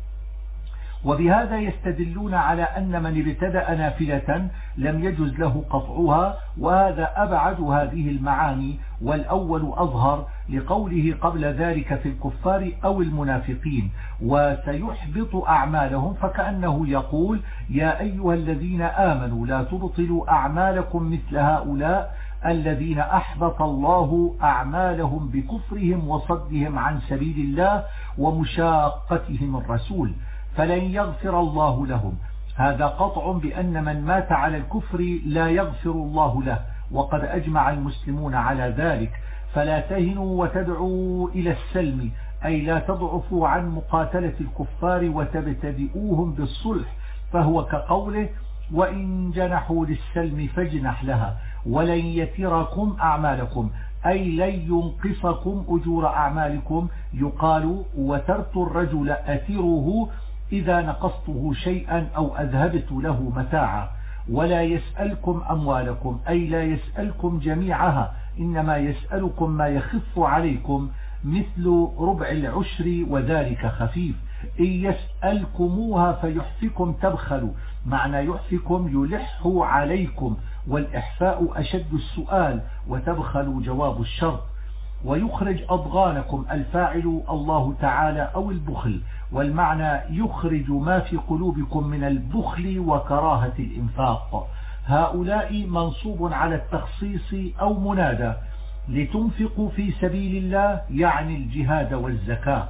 وبهذا يستدلون على أن من ابتدأ نافلة لم يجوز له قطعها، وهذا أبعد هذه المعاني، والأول أظهر لقوله قبل ذلك في الكفار أو المنافقين وسيحبط أعمالهم، فكأنه يقول يا أيها الذين آمنوا لا تبطلوا أعمالكم مثل هؤلاء الذين أحبط الله أعمالهم بكفرهم وصدهم عن سبيل الله ومشاقتهم الرسول فلن يغفر الله لهم. هذا قطع بأن من مات على الكفر لا يغفر الله له، وقد أجمع المسلمون على ذلك. فلا تهنوا وتدعوا إلى السلم، أي لا تضعفوا عن مقاتلة الكفار وتبتدئوهم بالصلح، فهو كقوله وإن جنحوا للسلم فاجنح لها. ولن يتركم أعمالكم، أي لن ينقصكم أجور أعمالكم. يقال وترت الرجل أثره إذا نقصته شيئا أو أذهبت له متاعا. ولا يسألكم أموالكم، أي لا يسألكم جميعها، إنما يسألكم ما يخف عليكم مثل ربع العشر وذلك خفيف. إن يسألكموها فيحفكم تبخلوا، معنى يحفكم يلح عليكم، والإحفاء أشد السؤال، وتبخلوا جواب الشرط. ويخرج أضغانكم، الفاعل الله تعالى أو البخل، والمعنى يخرج ما في قلوبكم من البخل وكراهة الإنفاق. هؤلاء منصوب على التخصيص أو منادى، لتنفقوا في سبيل الله يعني الجهاد والزكاة.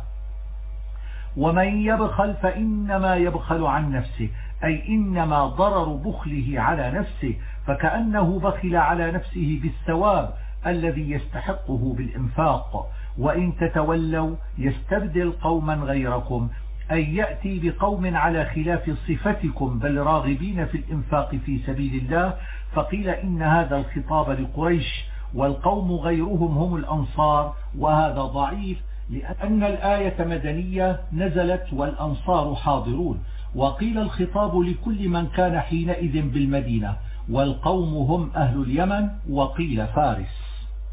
ومن يبخل فإنما يبخل عن نفسه، أي إنما ضرر بخله على نفسه، فكأنه بخل على نفسه بالثواب الذي يستحقه بالإنفاق. وإن تتولوا يستبدل قوما غيركم، أي يأتي بقوم على خلاف صفتكم بل راغبين في الإنفاق في سبيل الله. فقيل إن هذا الخطاب لقريش، والقوم غيرهم هم الأنصار، وهذا ضعيف لأن الآية مدنية نزلت والأنصار حاضرون. وقيل الخطاب لكل من كان حينئذ بالمدينة، والقوم هم أهل اليمن، وقيل فارس.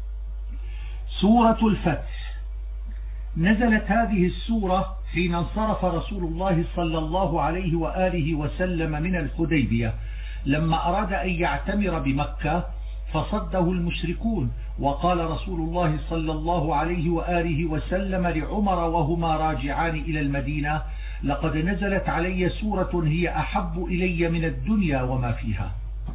سورة الفتح. نزلت هذه السورة حين انصرف رسول الله صلى الله عليه وآله وسلم من الحديبية، لما أراد أن يعتمر بمكة فصده المشركون. وقال رسول الله صلى الله عليه وآله وسلم لعمر وهما راجعان إلى المدينة لقد نزلت علي سورة هي أحب إلي من الدنيا وما فيها،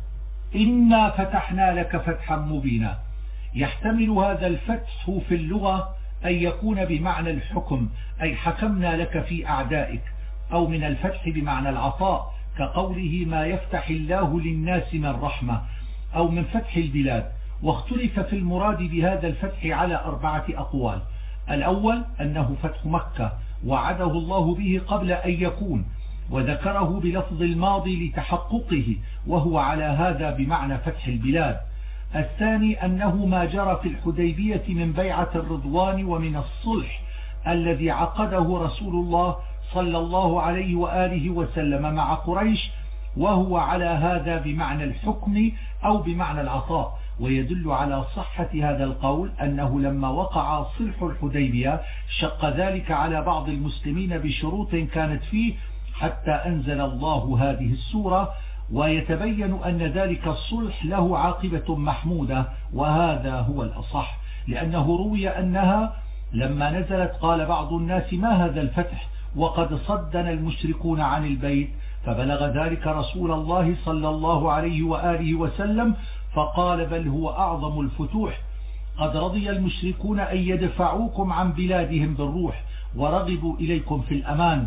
إنا فتحنا لك فتحا مبينا. يحتمل هذا الفتح في اللغة أن يكون بمعنى الحكم، أي حكمنا لك في أعدائك، أو من الفتح بمعنى العطاء كقوله ما يفتح الله للناس من رحمة، أو من فتح البلاد. واختلف في المراد بهذا الفتح على 4 أقوال. الأول أنه فتح مكة وعده الله به قبل أن يكون، وذكره بلفظ الماضي لتحققه، وهو على هذا بمعنى فتح البلاد. الثاني أنه ما جرى في الحديبية من بيعة الرضوان ومن الصلح الذي عقده رسول الله صلى الله عليه وآله وسلم مع قريش، وهو على هذا بمعنى الحكم أو بمعنى العطاء. ويدل على صحة هذا القول أنه لما وقع صلح الحديبية شق ذلك على بعض المسلمين بشروط كانت فيه حتى أنزل الله هذه السورة. ويتبين أن ذلك الصلح له عاقبة محمودة، وهذا هو الأصح، لأنه روي أنها لما نزلت قال بعض الناس ما هذا الفتح وقد صدنا المشركون عن البيت، فبلغ ذلك رسول الله صلى الله عليه وآله وسلم فقال بل هو أعظم الفتوح. قد رضي المشركون أن يدفعوكم عن بلادهم بالروح ورغبوا إليكم في الأمان.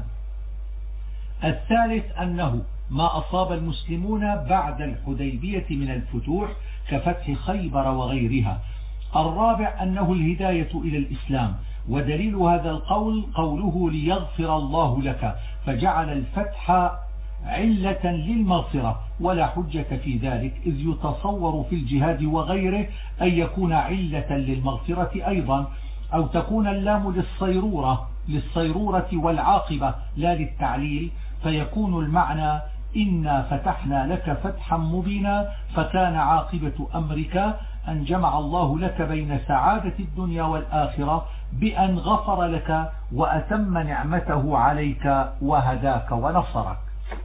الثالث أنه ما أصاب المسلمون بعد الحديبية من الفتوح كفتح خيبر وغيرها. الرابع أنه الهداية إلى الإسلام، ودليل هذا القول قوله ليغفر الله لك، فجعل الفتح علة للمغفرة ولا حجة في ذلك، إذ يتصور في الجهاد وغيره أن يكون علة للمغفرة أيضا، أو تكون اللام للصيرورة والعاقبة لا للتعليل، فيكون المعنى إنا فتحنا لك فتحا مبينا، فكان عاقبة أمرك أن جمع الله لك بين سعادة الدنيا والآخرة بأن غفر لك وأتم نعمته عليك وهداك ونصرك.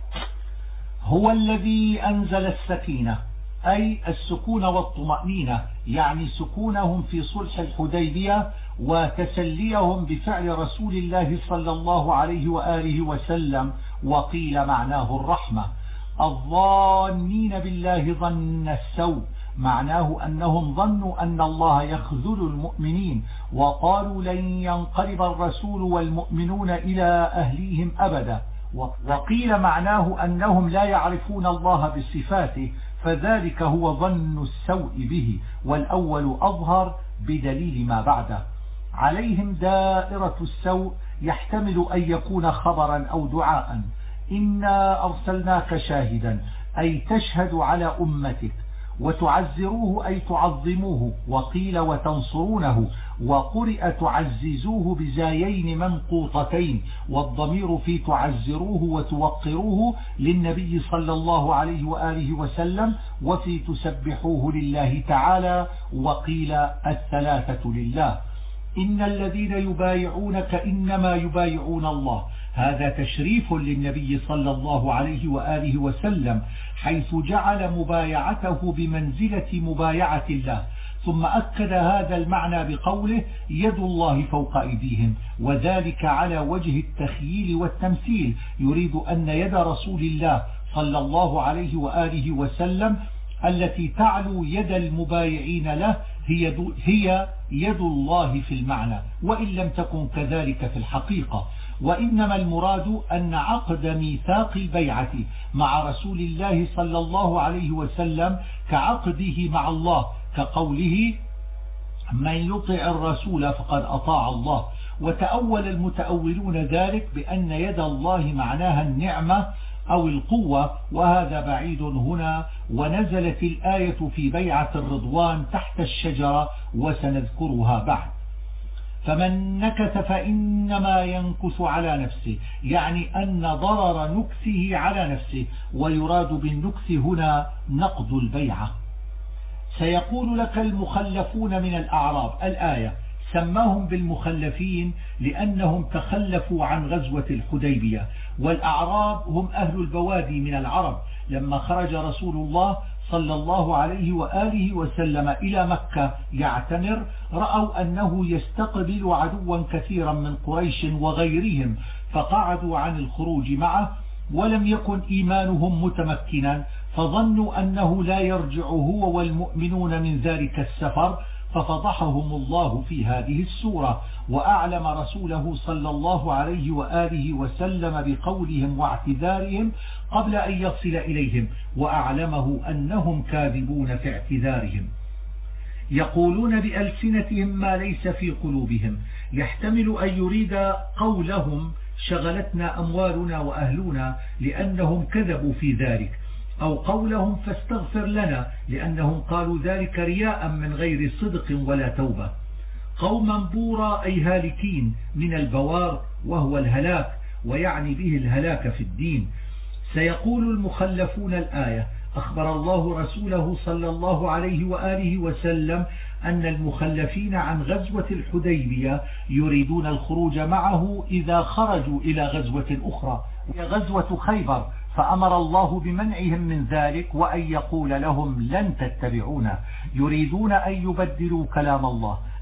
هو الذي أنزل السكينة، أي السكون والطمأنينة، يعني سكونهم في صلح الحديبية وتسليهم بفعل رسول الله صلى الله عليه وآله وسلم، وقيل معناه الرحمة. الظانين بالله ظن السوء، معناه أنهم ظنوا أن الله يخذل المؤمنين، وقالوا لن ينقلب الرسول والمؤمنون إلى أهليهم أبدا. وقيل معناه أنهم لا يعرفون الله بصفاته، فذلك هو ظن السوء به، والأول أظهر بدليل ما بعده. عليهم دائرة السوء يحتمل أن يكون خبرا أو دعاء. إنا أرسلناك شاهدا، أي تشهد على أمتك، وتعزروه أي تعظموه، وقيل وتنصرونه، وقرئ تعززوه بزايين منقوطتين، والضمير في تعزروه وتوقروه للنبي صلى الله عليه وآله وسلم، وفي تسبحوه لله تعالى، وقيل الثلاثة لله. إن الذين يبايعونك إنما يبايعون الله، هذا تشريف للنبي صلى الله عليه وآله وسلم، حيث جعل مبايعته بمنزلة مبايعة الله. ثم أكد هذا المعنى بقوله يد الله فوق أيديهم، وذلك على وجه التخييل والتمثيل، يريد أن يد رسول الله صلى الله عليه وآله وسلم التي تعلو يد المبايعين له هي يد الله في المعنى، وإن لم تكن كذلك في الحقيقة. وإنما المراد أن عقد ميثاق البيعة مع رسول الله صلى الله عليه وسلم كعقده مع الله، كقوله من يطع الرسول فقد أطاع الله. وتأول المتأولون ذلك بأن يد الله معناها النعمة أو القوة، وهذا بعيد هنا. ونزلت الآية في بيعة الرضوان تحت الشجرة، وسنذكرها بعد. فمن نكث فإنما ينكث على نفسه، يعني أن ضرر نكثه على نفسه، ويراد بالنكث هنا نقض البيعة. سيقول لك المخلفون من الأعراب، الآية سماهم بالمخلفين لأنهم تخلفوا عن غزوة الحديبية، والأعراب هم أهل البوادي من العرب. لما خرج رسول الله صلى الله عليه وآله وسلم إلى مكة يعتمر، رأوا أنه يستقبل عدوا كثيرا من قريش وغيرهم، فقعدوا عن الخروج معه، ولم يكن إيمانهم متمكنا، فظنوا أنه لا يرجع هو والمؤمنون من ذلك السفر، ففضحهم الله في هذه السورة، وأعلم رسوله صلى الله عليه وآله وسلم بقولهم واعتذارهم قبل أن يصل إليهم، وأعلمه أنهم كاذبون في اعتذارهم. يقولون بألسنتهم ما ليس في قلوبهم، يحتمل أن يريد قولهم شغلتنا أموالنا وأهلنا لأنهم كذبوا في ذلك، أو قولهم فاستغفر لنا لأنهم قالوا ذلك رياء من غير صدق ولا توبة. قوما بورا أي هالكين من البوار وهو الهلاك، ويعني به الهلاك في الدين. سيقول المخلفون الآية أخبر الله رسوله صلى الله عليه وآله وسلم أن المخلفين عن غزوة الحديبية يريدون الخروج معه إذا خرجوا إلى غزوة أخرى، وهي غزوة خيبر، فأمر الله بمنعهم من ذلك وأن يقول لهم لن تتبعونا. يريدون أن يبدلوا كلام الله،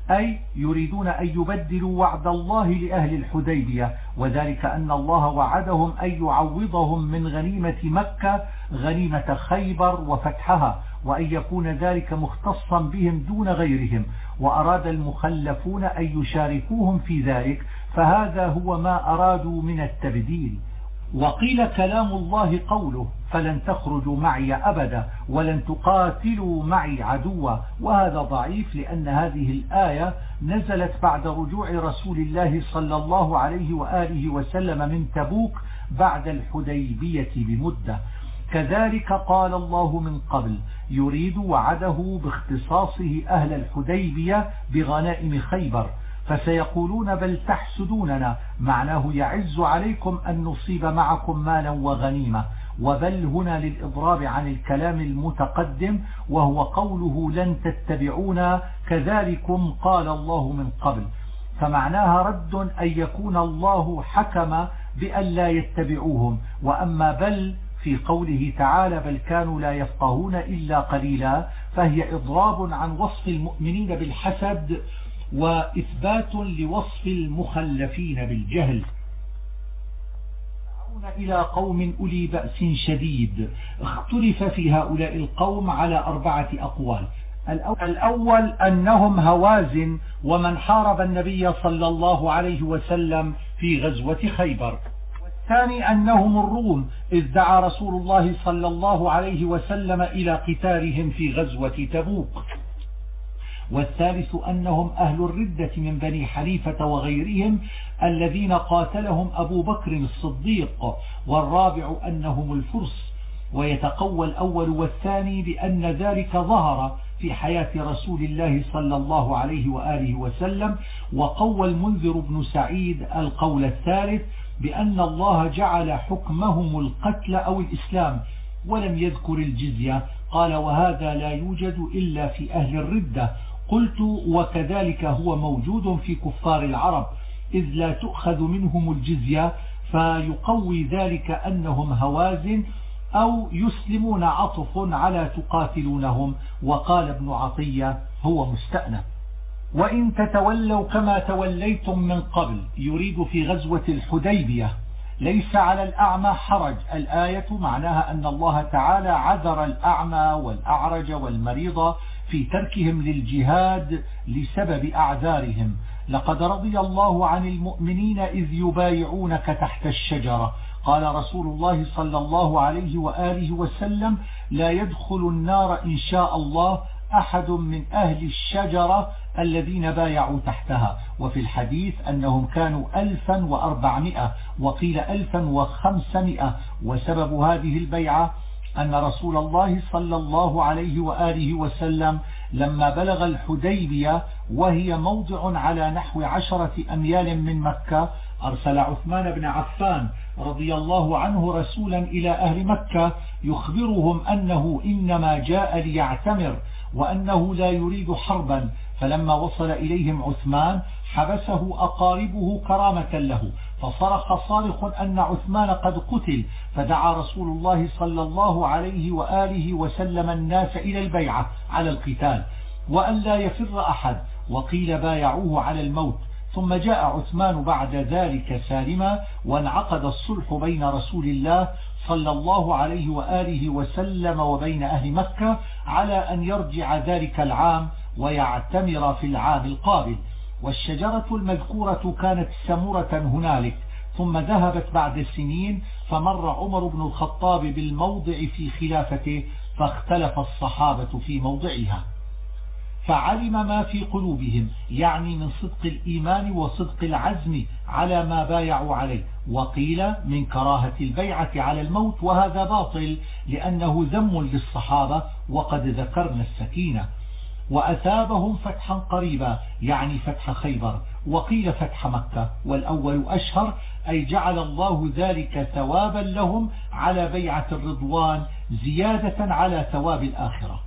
أي يريدون أن يبدلوا وعد الله لأهل الحديبية، وذلك أن الله وعدهم أن يعوضهم من غنيمة مكة غنيمة خيبر وفتحها، وأن يكون ذلك مختصا بهم دون غيرهم، وأراد المخلفون أن يشاركوهم في ذلك، فهذا هو ما أرادوا من التبديل. وقيل كلام الله قوله فلن تخرجوا معي أبدا ولن تقاتلوا معي عدوا، وهذا ضعيف لأن هذه الآية نزلت بعد رجوع رسول الله صلى الله عليه وآله وسلم من تبوك بعد الحديبية بمدة. كذلك قال الله من قبل يريد وعده باختصاصه أهل الحديبية بغنائم خيبر، فسيقولون بل تحسدوننا، معناه يعز عليكم أن نصيب معكم مالا وغنيمة، وبل هنا للإضراب عن الكلام المتقدم وهو قوله لن تتبعونا كذلكم قال الله من قبل، فمعناها رد أن يكون الله حكم بأن لا يتبعوهم. وأما بل في قوله تعالى بل كانوا لا يفقهون إلا قليلا، فهي إضراب عن وصف المؤمنين بالحسد وإثبات لوصف المخلفين بالجهل. إلى قوم أولي بأس شديد، اختلف في هؤلاء القوم على 4 أقوال. الأول أنهم هوازن ومن حارب النبي صلى الله عليه وسلم في غزوة خيبر. والثاني أنهم الروم إذ دعا رسول الله صلى الله عليه وسلم إلى قتالهم في غزوة تبوك. والثالث أنهم أهل الردة من بني حنيفة وغيرهم الذين قاتلهم أبو بكر الصديق. والرابع أنهم الفرس. ويتقوى الأول والثاني بأن ذلك ظهر في حياة رسول الله صلى الله عليه وآله وسلم. وقوى المنذر بن سعيد القول الثالث بأن الله جعل حكمهم القتل أو الإسلام ولم يذكر الجزية. قال وهذا لا يوجد إلا في أهل الردة. قلت وكذلك هو موجود في كفار العرب إذ لا تؤخذ منهم الجزية، فيقوي ذلك أنهم هوازن أو يسلمون عطف على تقاتلونهم. وقال ابن عطية هو مستأنف. وإن تتولوا كما توليتم من قبل يريد في غزوة الحديبية ليس على الأعمى حرج. الآية معناها أن الله تعالى عذر الأعمى والأعرج والمريض في تركهم للجهاد لسبب أعذارهم. لقد رضي الله عن المؤمنين إذ يبايعونك تحت الشجرة. قال رسول الله صلى الله عليه وآله وسلم لا يدخل النار إن شاء الله أحد من أهل الشجرة الذين بايعوا تحتها. وفي الحديث أنهم كانوا 1400 وقيل 1500. وسبب هذه البيعة أن رسول الله صلى الله عليه وآله وسلم لما بلغ الحديبية وهي موضع على نحو 10 أميال من مكة أرسل عثمان بن عفان رضي الله عنه رسولا إلى أهل مكة يخبرهم أنه إنما جاء ليعتمر وأنه لا يريد حربا. فلما وصل إليهم عثمان حبسه أقاربه كرامة له، فصرخ صارخ أن عثمان قد قتل، فدعا رسول الله صلى الله عليه وآله وسلم الناس إلى البيعة على القتال وأن لا يفر أحد، وقيل بايعوه على الموت. ثم جاء عثمان بعد ذلك سالما وانعقد الصلح بين رسول الله صلى الله عليه وآله وسلم وبين أهل مكة على أن يرجع ذلك العام ويعتمر في العام القابل. والشجرة المذكورة كانت سمرة هنالك، ثم ذهبت بعد سنين فمر عمر بن الخطاب بالموضع في خلافته فاختلف الصحابة في موضعها، فعلم ما في قلوبهم يعني من صدق الإيمان وصدق العزم على ما بايعوا عليه. وقيل من كراهة البيعة على الموت، وهذا باطل لأنه ذم للصحابة وقد ذكرنا السكينة. وأثابهم فتحا قريبا يعني فتح خيبر، وقيل فتح مكة، والأول أشهر أي جعل الله ذلك ثوابا لهم على بيعة الرضوان زيادة على ثواب الآخرة.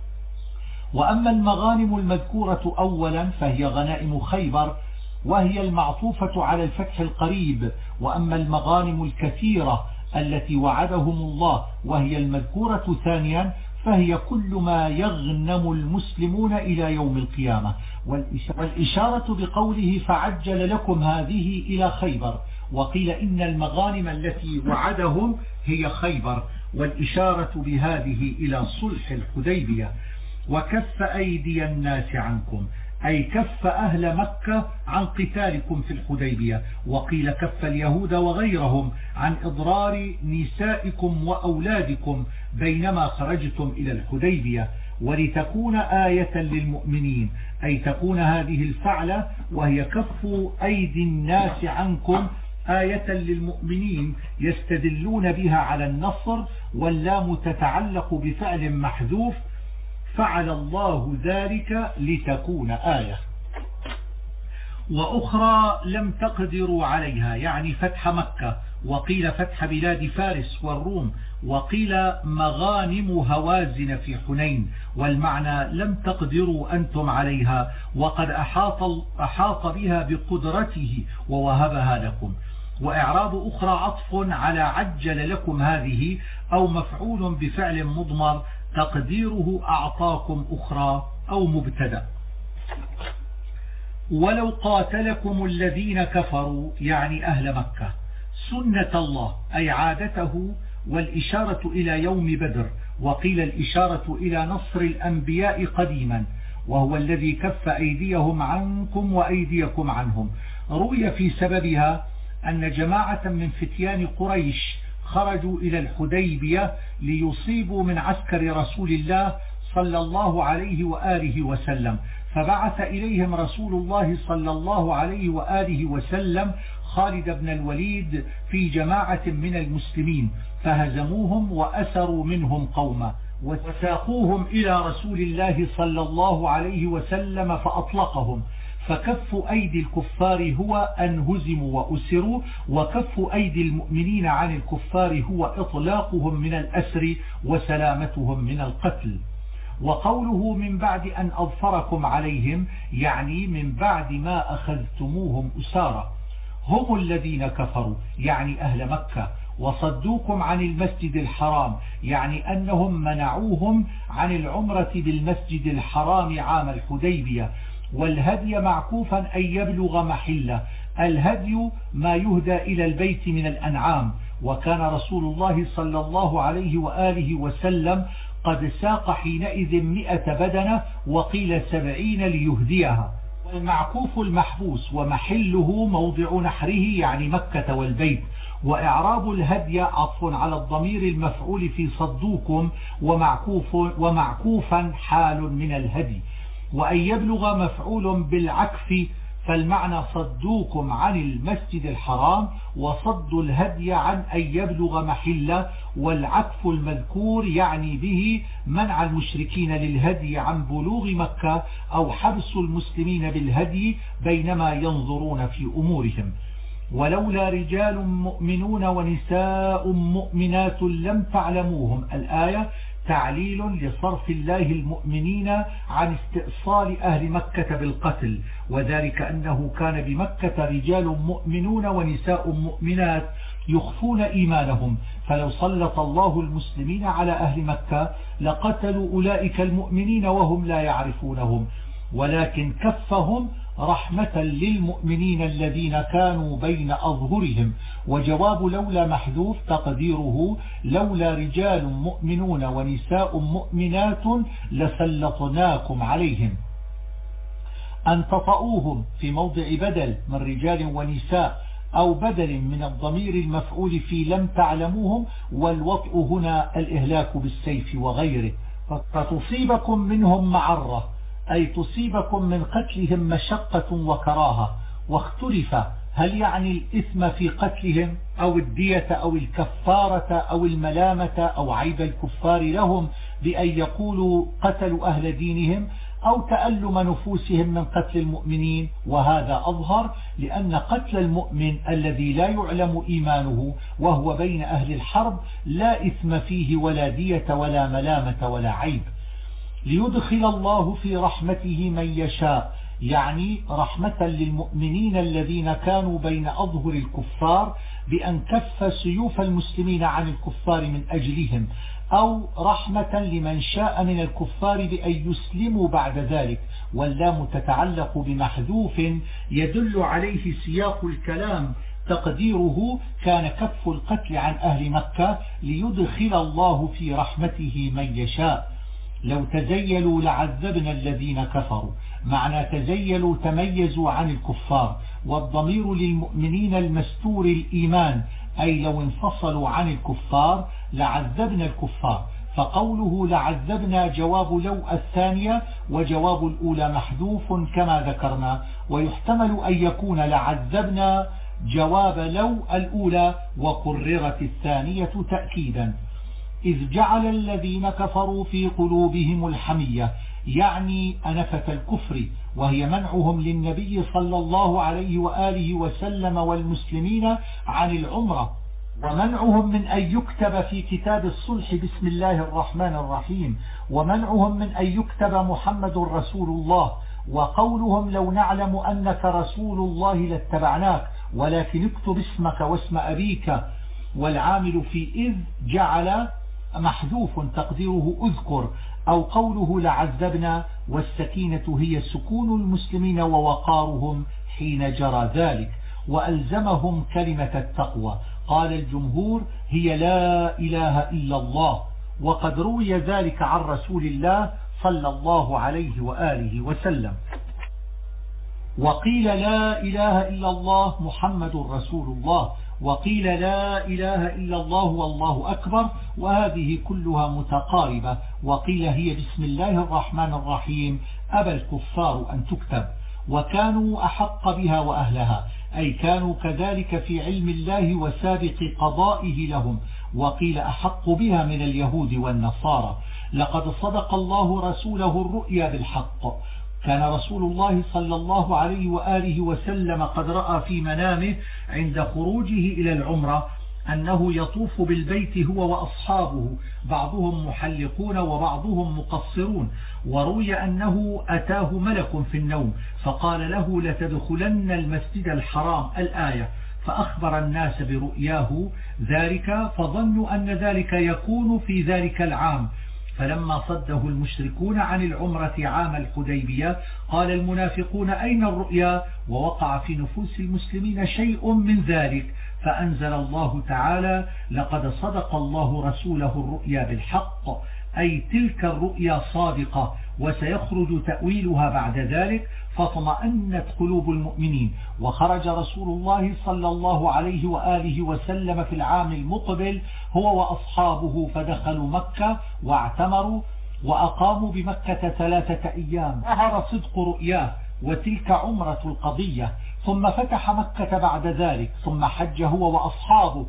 وأما المغانم المذكورة أولا فهي غنائم خيبر وهي المعطوفة على الفتح القريب. وأما المغانم الكثيرة التي وعدهم الله وهي المذكورة ثانيا فهي كل ما يغنم المسلمون إلى يوم القيامة. والإشارة بقوله فعجل لكم هذه إلى خيبر، وقيل إن المغانم التي وعدهم هي خيبر، والإشارة بهذه إلى صلح الحديبية. وكف أيدي الناس عنكم أي كف أهل مكة عن قتالكم في الحديبية، وقيل كف اليهود وغيرهم عن إضرار نسائكم وأولادكم بينما خرجتم إلى الحديبية، ولتكون آية للمؤمنين أي تكون هذه الفعلة وهي كف أيدي الناس عنكم آية للمؤمنين يستدلون بها على النصر، واللام تتعلق بفعل محذوف فعل الله ذلك لتكون آية. وأخرى لم تقدروا عليها يعني فتح مكة، وقيل فتح بلاد فارس والروم، وقيل مغانم هوازن في حنين، والمعنى لم تقدروا أنتم عليها وقد أحاط بها بقدرته ووهبها لكم. وإعراب أخرى عطف على عجل لكم هذه أو مفعول بفعل مضمر تقديره أعطاكم أخرى أو مبتدأ. ولو قاتلكم الذين كفروا يعني أهل مكة سنة الله أي عادته، والإشارة إلى يوم بدر، وقيل الإشارة إلى نصر الأنبياء قديما وهو الذي كف أيديهم عنكم وأيديكم عنهم. روي في سببها أن جماعة من فتيان قريش خرجوا إلى الحديبية ليصيبوا من عسكر رسول الله صلى الله عليه وآله وسلم، فبعث إليهم رسول الله صلى الله عليه وآله وسلم خالد بن الوليد في جماعة من المسلمين فهزموهم وأسروا منهم قوما وساقوهم إلى رسول الله صلى الله عليه وسلم فأطلقهم. فكف أيدي الكفار هو أن هزموا وأسروا، وكف أيدي المؤمنين عن الكفار هو إطلاقهم من الأسر وسلامتهم من القتل. وقوله من بعد أن أظفركم عليهم يعني من بعد ما أخذتموهم أسارا. هم الذين كفروا يعني أهل مكة وصدوكم عن المسجد الحرام يعني أنهم منعوهم عن العمرة بالمسجد الحرام عام الحديبية. والهدي معكوفا أن يبلغ محله، الهدي ما يهدى إلى البيت من الأنعام، وكان رسول الله صلى الله عليه وآله وسلم قد ساق حينئذ 100 بدنة وقيل 70 ليهديها. والمعكوف المحبوس ومحله موضع نحره يعني مكة والبيت. وإعراب الهدي عطف على الضمير المفعول في صدوكم ومعكوفا حال من الهدي. وأن يبلغ مفعول بالعكف، فالمعنى صدوكم عن المسجد الحرام وصد الهدي عن أن يبلغ محله. والعكف المذكور يعني به منع المشركين للهدي عن بلوغ مكة أو حبس المسلمين بالهدي بينما ينظرون في أمورهم. ولولا رجال مؤمنون ونساء مؤمنات لم تعلموهم الآية تعليل لصرف الله المؤمنين عن استئصال أهل مكة بالقتل، وذلك أنه كان بمكة رجال مؤمنون ونساء مؤمنات يخفون إيمانهم، فلو سلط الله المسلمين على أهل مكة لقتلوا أولئك المؤمنين وهم لا يعرفونهم، ولكن كفهم رحمة للمؤمنين الذين كانوا بين أظهرهم. وجواب لولا محذوف تقديره لولا رجال مؤمنون ونساء مؤمنات لسلطناكم عليهم. أن تطؤوهم في موضع بدل من رجال ونساء أو بدل من الضمير المفعول في لم تعلموهم، والوطء هنا الإهلاك بالسيف وغيره. فتصيبكم منهم معرة أي تصيبكم من قتلهم مشقة وكراهة. واختلف هل يعني الإثم في قتلهم أو الدية أو الكفارة أو الملامة أو عيب الكفار لهم بأن يقولوا قتلوا أهل دينهم أو تألم نفوسهم من قتل المؤمنين. وهذا أظهر لأن قتل المؤمن الذي لا يعلم إيمانه وهو بين أهل الحرب لا إثم فيه ولا دية ولا ملامة ولا عيب. ليدخل الله في رحمته من يشاء يعني رحمة للمؤمنين الذين كانوا بين أظهر الكفار بأن كف سيوف المسلمين عن الكفار من أجلهم، أو رحمة لمن شاء من الكفار بأن يسلموا بعد ذلك. واللام تتعلق بمحذوف يدل عليه سياق الكلام، تقديره كان كف القتل عن أهل مكة ليدخل الله في رحمته من يشاء. لو تزيلوا لعذبنا الذين كفروا، معنى تزيلوا تميزوا عن الكفار، والضمير للمؤمنين المستور الإيمان، أي لو انفصلوا عن الكفار لعذبنا الكفار. فقوله لعذبنا جواب لو الثانية، وجواب الأولى محذوف كما ذكرنا، ويحتمل أن يكون لعذبنا جواب لو الأولى وقررت الثانية تأكيدا. إذ جعل الذين كفروا في قلوبهم الحمية، يعني أنفة الكفر، وهي منعهم للنبي صلى الله عليه وآله وسلم والمسلمين عن العمرة، ومنعهم من أن يكتب في كتاب الصلح بسم الله الرحمن الرحيم، ومنعهم من أن يكتب محمد رسول الله، وقولهم لو نعلم أنك رسول الله لاتبعناك ولكن اكتب اسمك واسم أبيك. والعامل في إذ جعل محذوف تقديره أذكر، أو قوله لعذبنا، والسكينة هي سكون المسلمين ووقارهم حين جرى ذلك، وألزمهم كلمة التقوى. قال الجمهور هي لا إله إلا الله، وقد روي ذلك عن رسول الله صلى الله عليه وآله وسلم. وقيل لا إله إلا الله محمد رسول الله، وقيل لا إله إلا الله والله أكبر، وهذه كلها متقاربة. وقيل هي بسم الله الرحمن الرحيم أبى الكفار أن تكتب، وكانوا أحق بها وأهلها، أي كانوا كذلك في علم الله وسابق قضائه لهم. وقيل أحق بها من اليهود والنصارى. لقد صدق الله رسوله الرؤيا بالحق. كان رسول الله صلى الله عليه وآله وسلم قد رأى في منامه عند خروجه إلى العمرة أنه يطوف بالبيت هو وأصحابه، بعضهم محلقون وبعضهم مقصرون. وروي أنه أتاه ملك في النوم فقال له لتدخلن المسجد الحرام الآية، فأخبر الناس برؤياه ذلك، فظنوا أن ذلك يكون في ذلك العام. فلما صده المشركون عن العمرة عام الحديبية قال المنافقون أين الرؤيا؟ ووقع في نفوس المسلمين شيء من ذلك، فأنزل الله تعالى لقد صدق الله رسوله الرؤيا بالحق، أي تلك الرؤيا صادقة وسيخرج تأويلها بعد ذلك. فاطمأنت قلوب المؤمنين، وخرج رسول الله صلى الله عليه وآله وسلم في العام المقبل هو وأصحابه، فدخلوا مكة واعتمروا وأقاموا بمكة 3 أيام. ظهر صدق رؤياه، وتلك عمرة القضية. ثم فتح مكة بعد ذلك، ثم حج هو وأصحابه.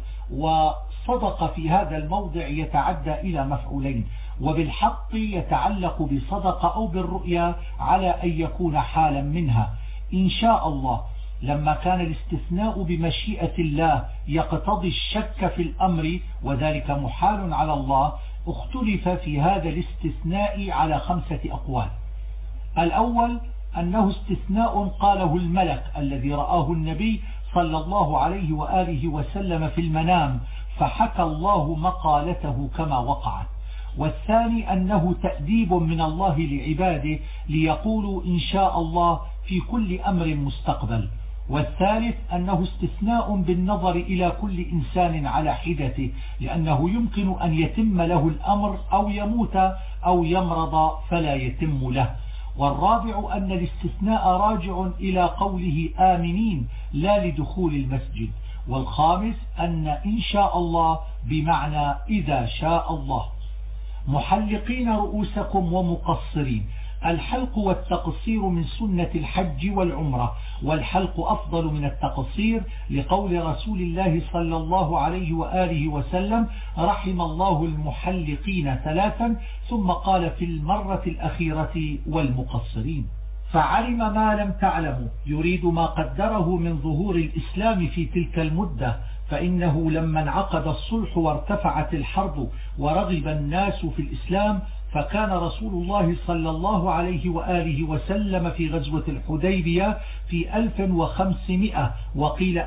وصدق في هذا الموضع يتعدى إلى مفعولين، وبالحق يتعلق بصدق أو بالرؤيا على أن يكون حالا منها. إن شاء الله لما كان الاستثناء بمشيئة الله يقتضي الشك في الأمر، وذلك محال على الله، اختلف في هذا الاستثناء على 5 أقوال. الأول أنه استثناء قاله الملك الذي رآه النبي صلى الله عليه وآله وسلم في المنام، فحكى الله مقالته كما وقعت. والثاني أنه تأديب من الله لعباده ليقولوا إن شاء الله في كل أمر مستقبل. والثالث أنه استثناء بالنظر إلى كل إنسان على حدته، لأنه يمكن أن يتم له الأمر أو يموت أو يمرض فلا يتم له. والرابع أن الاستثناء راجع إلى قوله آمنين لا لدخول المسجد. والخامس أن إن شاء الله بمعنى إذا شاء الله. محلقين رؤوسكم ومقصرين. الحلق والتقصير من سنة الحج والعمرة، والحلق أفضل من التقصير لقول رسول الله صلى الله عليه وآله وسلم رحم الله المحلقين 3، ثم قال في المرة الأخيرة والمقصرين. فعلم ما لم تعلموا، يريد ما قدره من ظهور الإسلام في تلك المدة، فإنه لما انعقد الصلح وارتفعت الحرب ورغب الناس في الإسلام فكان رسول الله صلى الله عليه وآله وسلم في غزوة الحديبية في 1500 وقيل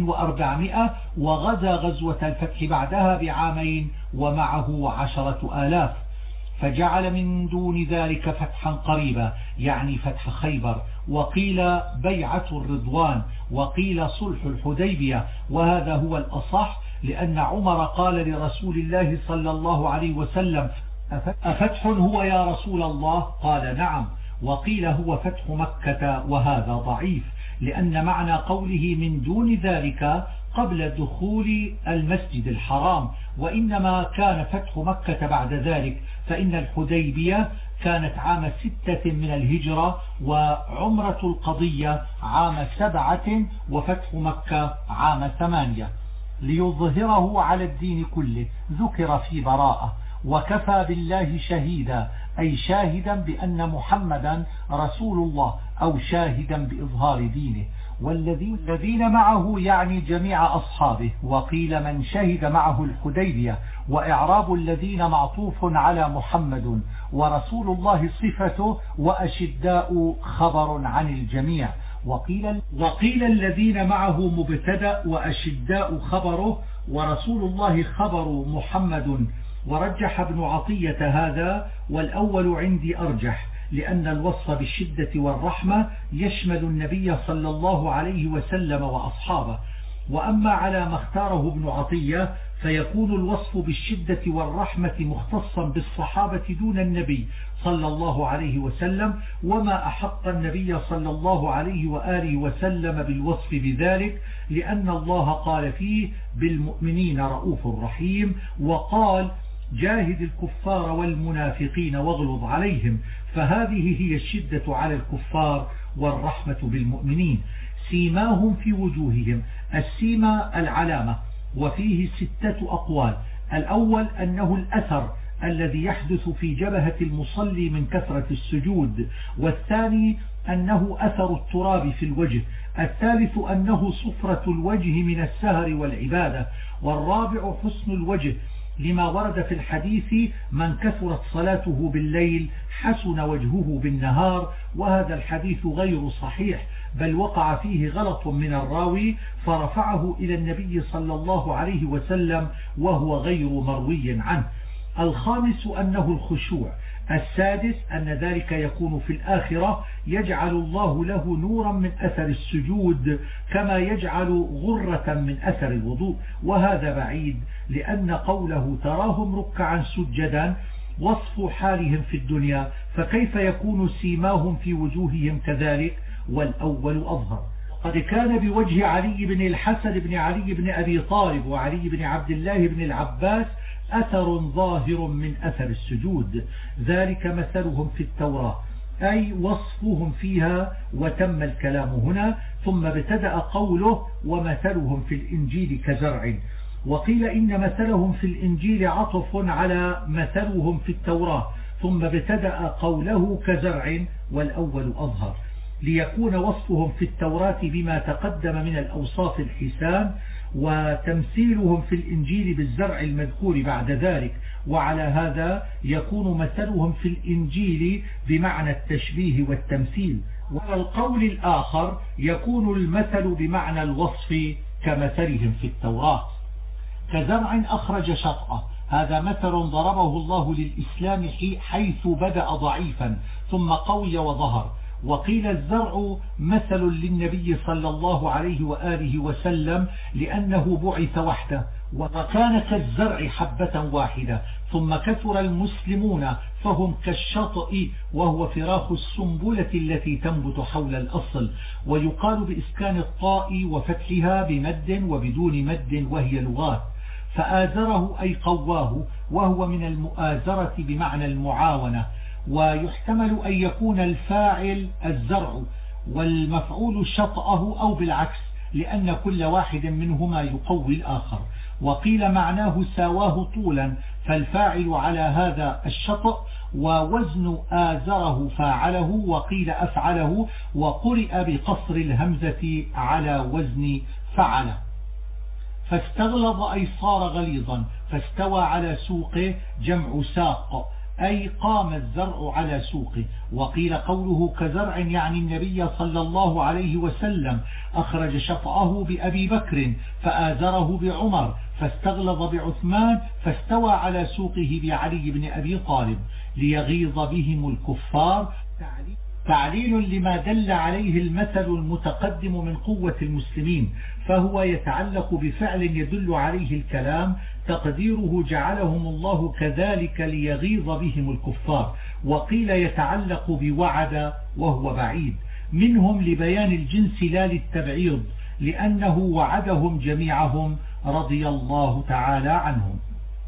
1400 وغزا غزوة الفتح بعدها بعامين ومعه 10,000 فجعل من دون ذلك فتحا قريبا يعني فتح خيبر وقيل بيعة الرضوان وقيل صلح الحديبية وهذا هو الأصح لأن عمر قال لرسول الله صلى الله عليه وسلم أفتح هو يا رسول الله قال نعم وقيل هو فتح مكة وهذا ضعيف لأن معنى قوله من دون ذلك قبل دخول المسجد الحرام وإنما كان فتح مكة بعد ذلك فإن الحديبية كانت عام 6 من الهجرة وعمرة القضية عام 7 وفتح مكة عام 8 ليظهره على الدين كله ذكر في براءة وكفى بالله شهيدا أي شاهدا بأن محمدا رسول الله أو شاهدا بإظهار دينه والذين معه يعني جميع أصحابه وقيل من شهد معه الحديبية وإعراب الذين معطوف على محمد ورسول الله صفته وأشداء خبر عن الجميع وقيل الذين معه مبتدأ وأشداء خبره ورسول الله خبر محمد ورجح ابن عطية هذا والأول عندي أرجح لأن الوصف بالشدة والرحمة يشمل النبي صلى الله عليه وسلم وأصحابه وأما على ما اختاره ابن عطية فيكون الوصف بالشدة والرحمة مختصا بالصحابة دون النبي صلى الله عليه وسلم وما أحق النبي صلى الله عليه وآله وسلم بالوصف بذلك لأن الله قال فيه بالمؤمنين رؤوف رحيم وقال جاهد الكفار والمنافقين واغلظ عليهم فهذه هي الشدة على الكفار والرحمة بالمؤمنين سيماهم في وجوههم السيما العلامة وفيه 6 أقوال الأول أنه الأثر الذي يحدث في جبهة المصلي من كثرة السجود والثاني أنه أثر التراب في الوجه الثالث أنه صفرة الوجه من السهر والعبادة والرابع حسن الوجه لما ورد في الحديث من كثرت صلاته بالليل حسن وجهه بالنهار وهذا الحديث غير صحيح بل وقع فيه غلط من الراوي فرفعه إلى النبي صلى الله عليه وسلم وهو غير مروي عنه الخامس أنه الخشوع السادس أن ذلك يكون في الآخرة يجعل الله له نورا من أثر السجود كما يجعل غرة من أثر الوضوء وهذا بعيد لأن قوله تراهم ركعا سجدا وصف حالهم في الدنيا فكيف يكون سيماهم في وجوههم كذلك والأول أظهر قد كان بوجه علي بن الحسن بن علي بن أبي طالب وعلي بن عبد الله بن العباس أثر ظاهر من أثر السجود ذلك مثلهم في التوراة أي وصفهم فيها وتم الكلام هنا ثم ابتدأ قوله ومثلهم في الإنجيل كزرع وقيل إن مثلهم في الإنجيل عطف على مثلهم في التوراة ثم ابتدأ قوله كزرع والأول أظهر ليكون وصفهم في التوراة بما تقدم من الأوصاف الحسان وتمثيلهم في الإنجيل بالزرع المذكور بعد ذلك وعلى هذا يكون مثلهم في الإنجيل بمعنى التشبيه والتمثيل وعلى القول الآخر يكون المثل بمعنى الوصف كمثلهم في التوراة كزرع أخرج شطأه هذا مثل ضربه الله للإسلام حيث بدأ ضعيفا ثم قوي وظهر وقيل الزرع مثل للنبي صلى الله عليه وآله وسلم لأنه بعث وحده وكان كالزرع حبة واحدة ثم كثر المسلمون فهم كالشطء وهو فراخ السنبلة التي تنبت حول الأصل ويقال بإسكان الطاء وفتحها بمد وبدون مد وهي لغات فآزره أي قواه وهو من المؤازرة بمعنى المعاونة ويحتمل أن يكون الفاعل الزرع والمفعول شطأه أو بالعكس لأن كل واحد منهما يقوي الآخر وقيل معناه ساواه طولا فالفاعل على هذا الشطأ ووزن آزره فاعله وقيل أفعله وقرئ بقصر الهمزة على وزن فعل فاستغلظ أي صار غليظا فاستوى على سوقه جمع ساق أي قام الزرع على سوقه. وقيل قوله كزرع يعني النبي صلى الله عليه وسلم أخرج شطأه بأبي بكر فآزره بعمر فاستغلظ بعثمان فاستوى على سوقه بعلي بن أبي طالب ليغيظ بهم الكفار. تعليل لما دل عليه المثل المتقدم من قوة المسلمين، فهو يتعلق بفعل يدل عليه الكلام، تقديره جعلهم الله كذلك ليغيظ بهم الكفار. وقيل يتعلق بوعد وهو بعيد منهم لبيان الجنس لا للتبعيض، لأنه وعدهم جميعهم رضي الله تعالى عنهم.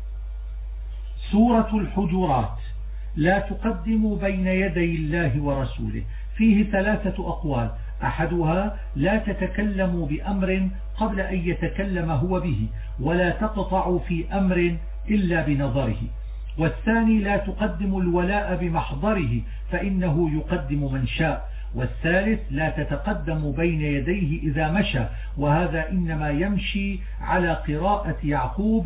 سورة الحجرات. لا تقدموا بين يدي الله ورسوله. فيه 3 أقوال، أحدها لا تتكلموا بأمر قبل أن يتكلم هو به، ولا تقطعوا في أمر إلا بنظره. والثاني لا تقدموا الولاء بمحضره فإنه يقدم من شاء. والثالث لا تتقدم بين يديه إذا مشى، وهذا إنما يمشي على قراءة يعقوب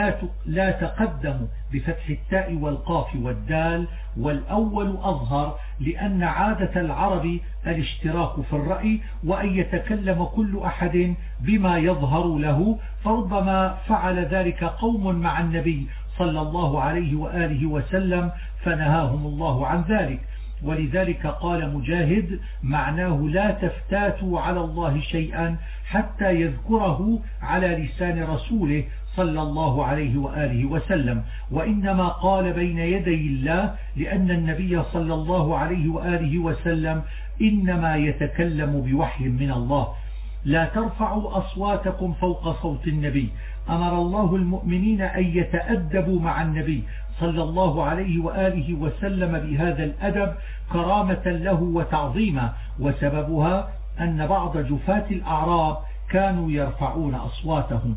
لا تقدم بفتح التاء والقاف والدال، والأول أظهر لأن عادة العرب الاشتراك في الرأي وأن يتكلم كل أحد بما يظهر له، فربما فعل ذلك قوم مع النبي صلى الله عليه وآله وسلم فنهاهم الله عن ذلك. ولذلك قال مجاهد معناه لا تفتاتوا على الله شيئا حتى يذكره على لسان رسوله صلى الله عليه وآله وسلم، وإنما قال بين يدي الله لأن النبي صلى الله عليه وآله وسلم إنما يتكلم بوحي من الله. لا ترفعوا أصواتكم فوق صوت النبي. أمر الله المؤمنين أن يتأدبوا مع النبي صلى الله عليه وآله وسلم بهذا الأدب كرامة له وتعظيما، وسببها أن بعض جفاة الأعراب كانوا يرفعون أصواتهم.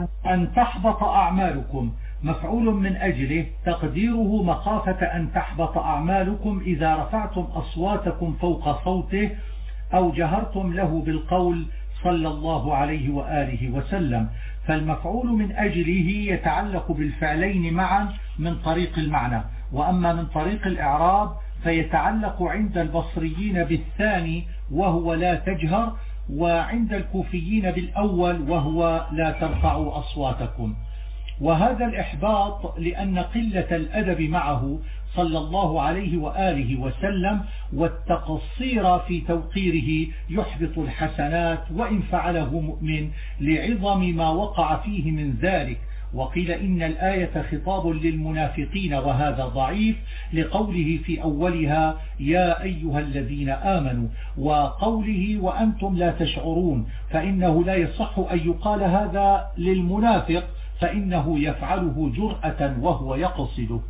أن تحبط أعمالكم مفعول من أجله، تقديره مخافة أن تحبط أعمالكم إذا رفعتم أصواتكم فوق صوته أو جهرتم له بالقول صلى الله عليه وآله وسلم. فالمفعول من أجله يتعلق بالفعلين معا من طريق المعنى، وأما من طريق الإعراب فيتعلق عند البصريين بالثاني وهو لا تجهر، وعند الكوفيين بالأول وهو لا ترفعوا أصواتكم. وهذا الإحباط لأن قلة الأدب معه صلى الله عليه وآله وسلم والتقصير في توقيره يحبط الحسنات وإن فعله مؤمن لعظم ما وقع فيه من ذلك. وقيل إن الآية خطاب للمنافقين وهذا ضعيف لقوله في أولها يا أيها الذين آمنوا، وقوله وأنتم لا تشعرون، فإنه لا يصح أن يقال هذا للمنافق فإنه يفعله جرأة وهو يقصده.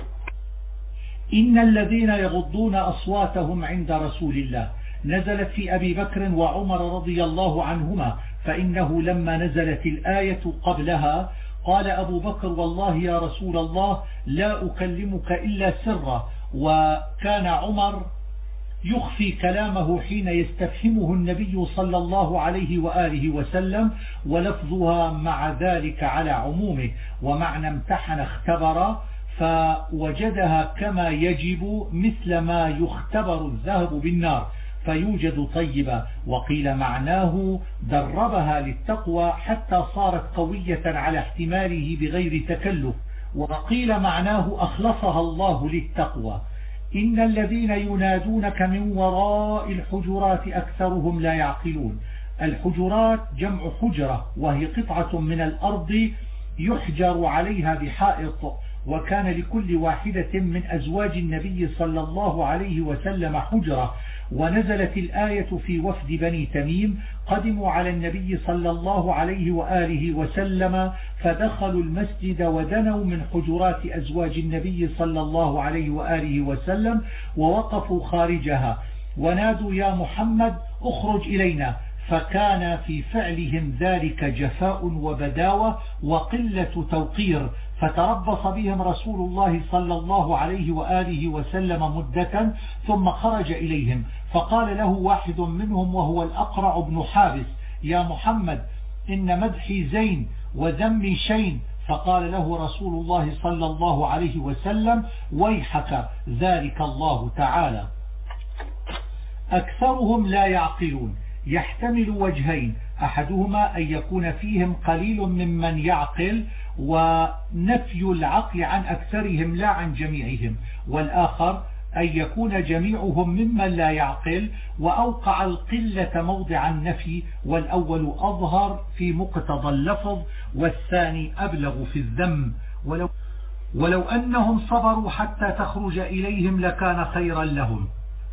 إن الذين يغضون أصواتهم عند رسول الله نزلت في أبي بكر وعمر رضي الله عنهما، فإنه لما نزلت الآية قبلها قال أبو بكر والله يا رسول الله لا أكلمك إلا سرا، وكان عمر يخفي كلامه حين يستفهمه النبي صلى الله عليه وآله وسلم، ولفظها مع ذلك على عمومه، ومعنى امتحن اختبر فوجدها كما يجب مثل ما يختبر الذهب بالنار فيوجد طيبا. وقيل معناه دربها للتقوى حتى صارت قوية على احتماله بغير تكلف، وقيل معناه أخلصها الله للتقوى. إن الذين ينادونك من وراء الحجرات أكثرهم لا يعقلون. الحجرات جمع حجرة وهي قطعة من الأرض يحجر عليها بحائط، وكان لكل واحدة من أزواج النبي صلى الله عليه وسلم حجرة. ونزلت الآية في وفد بني تميم قدموا على النبي صلى الله عليه وآله وسلم فدخلوا المسجد ودنوا من حجرات أزواج النبي صلى الله عليه وآله وسلم ووقفوا خارجها ونادوا يا محمد اخرج إلينا، فكان في فعلهم ذلك جفاء وبداوة وقلة توقير، فتربص بهم رسول الله صلى الله عليه وآله وسلم مدة ثم خرج إليهم، فقال له واحد منهم وهو الأقرع بن حابس يا محمد إن مدحي زين وذمي شين، فقال له رسول الله صلى الله عليه وسلم: ويحك ذلك الله تعالى. أكثرهم لا يعقلون، يحتمل وجهين: أحدهما أن يكون فيهم قليل ممن يعقل ونفي العقل عن أكثرهم لا عن جميعهم، والآخر أن يكون جميعهم ممن لا يعقل وأوقع القلة موضع النفي، والأول أظهر في مقتضى اللفظ والثاني أبلغ في الذم. ولو أنهم صبروا حتى تخرج إليهم لكان خيرا لهم،